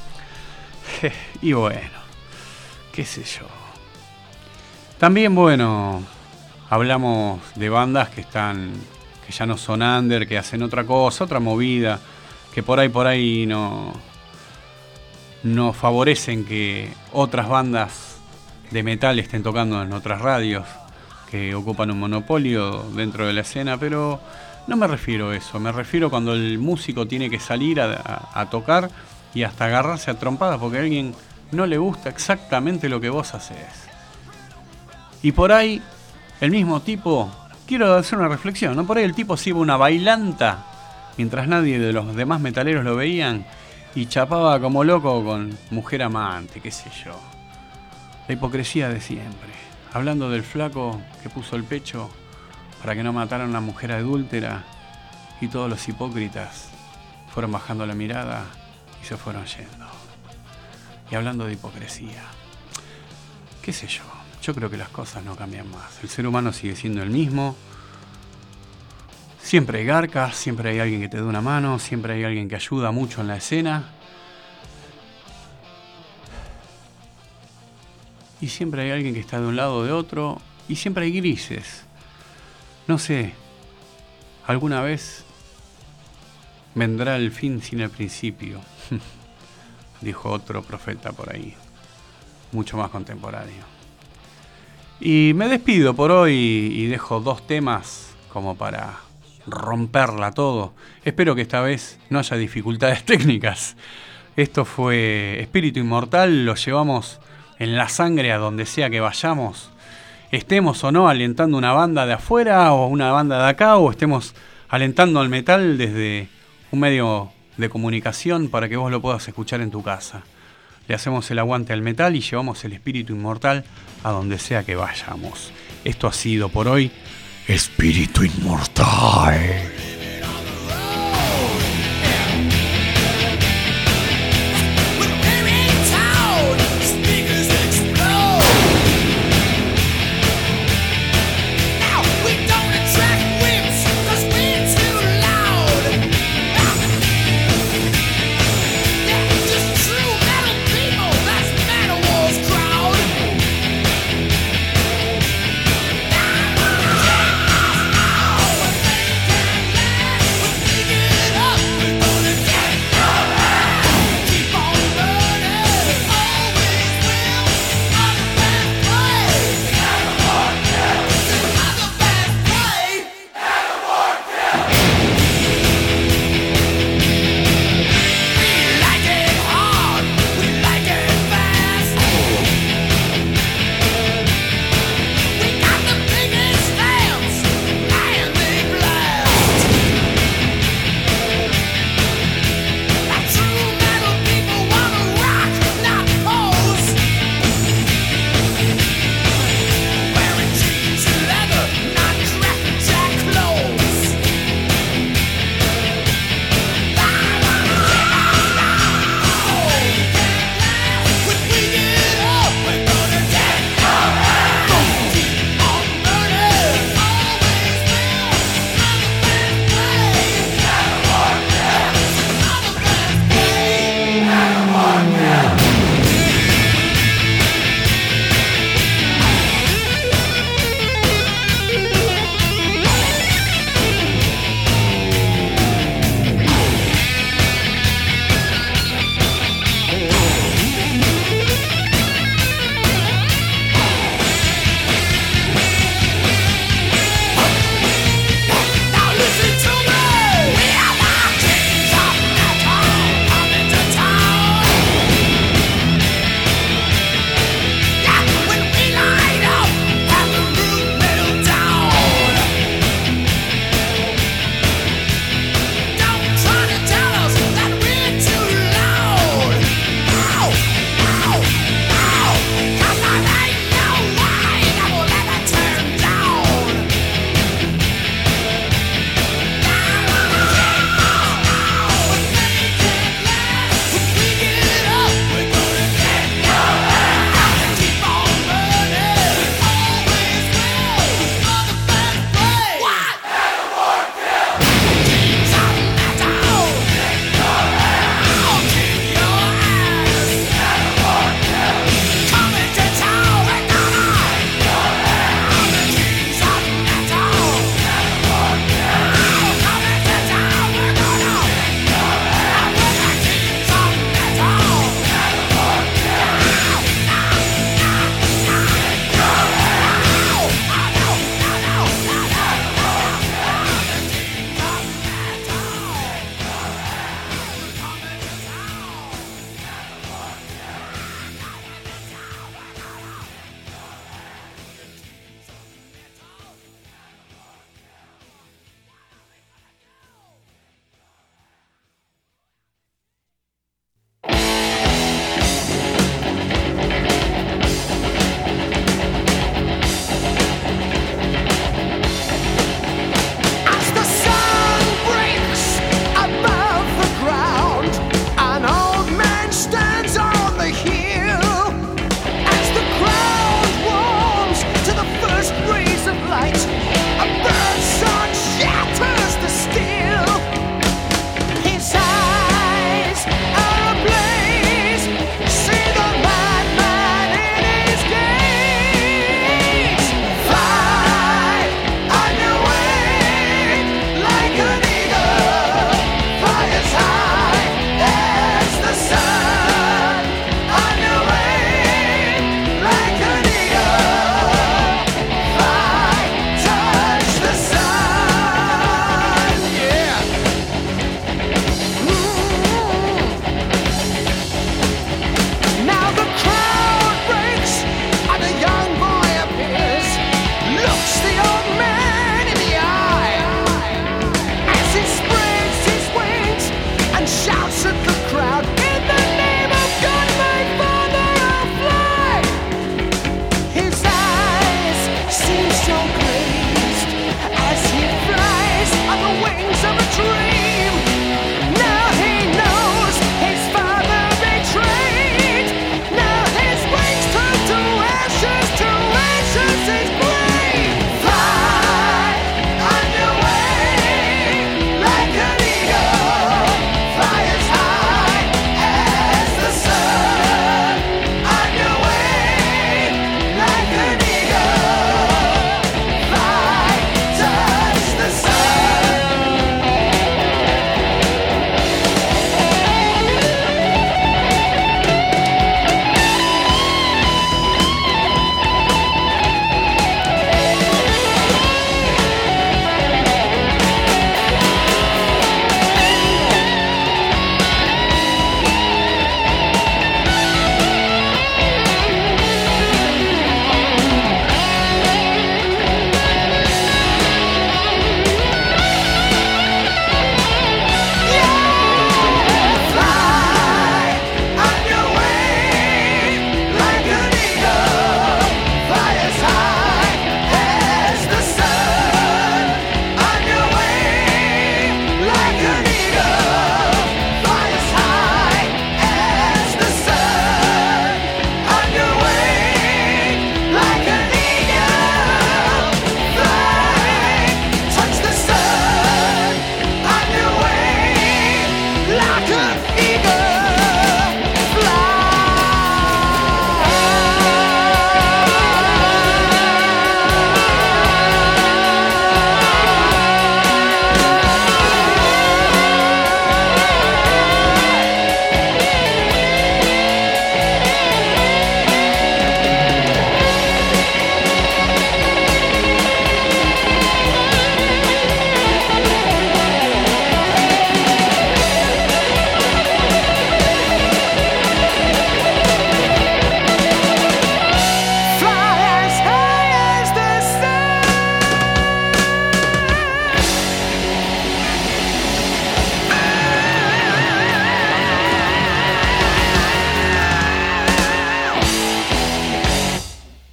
Y bueno, qué sé yo. También, bueno, hablamos de bandas que están, que ya no son under, que hacen otra cosa, otra movida, que por ahí, por ahí no, no favorecen que otras bandas de metal estén tocando en otras radios que ocupan un monopolio dentro de la escena, pero no me refiero a eso, me refiero cuando el músico tiene que salir a, a, a tocar y hasta agarrarse a trompadas porque a alguien no le gusta exactamente lo que vos haces. Y por ahí el mismo tipo, quiero hacer una reflexión, ¿no? Por ahí el tipo se iba una bailanta mientras nadie de los demás metaleros lo veían y chapaba como loco con mujer amante, qué sé yo. La hipocresía de siempre. Hablando del flaco que puso el pecho para que no mataran a una mujer adúltera, y todos los hipócritas fueron bajando la mirada y se fueron yendo. Y hablando de hipocresía, qué sé yo, yo creo que las cosas no cambian más. El ser humano sigue siendo el mismo. Siempre hay garcas, siempre hay alguien que te da una mano, siempre hay alguien que ayuda mucho en la escena. Y siempre hay alguien que está de un lado o de otro. Y siempre hay grises. No sé, alguna vez vendrá el fin sin el principio, dijo otro profeta por ahí, mucho más contemporáneo. Y me despido por hoy y dejo dos temas como para romperla todo. Espero que esta vez no haya dificultades técnicas. Esto fue Espíritu Inmortal, lo llevamos en la sangre a donde sea que vayamos. Estemos o no alentando una banda de afuera o una banda de acá, o estemos alentando al metal desde un medio de comunicación para que vos lo puedas escuchar en tu casa. Le hacemos el aguante al metal y llevamos el espíritu inmortal a donde sea que vayamos. Esto ha sido por hoy Espíritu Inmortal.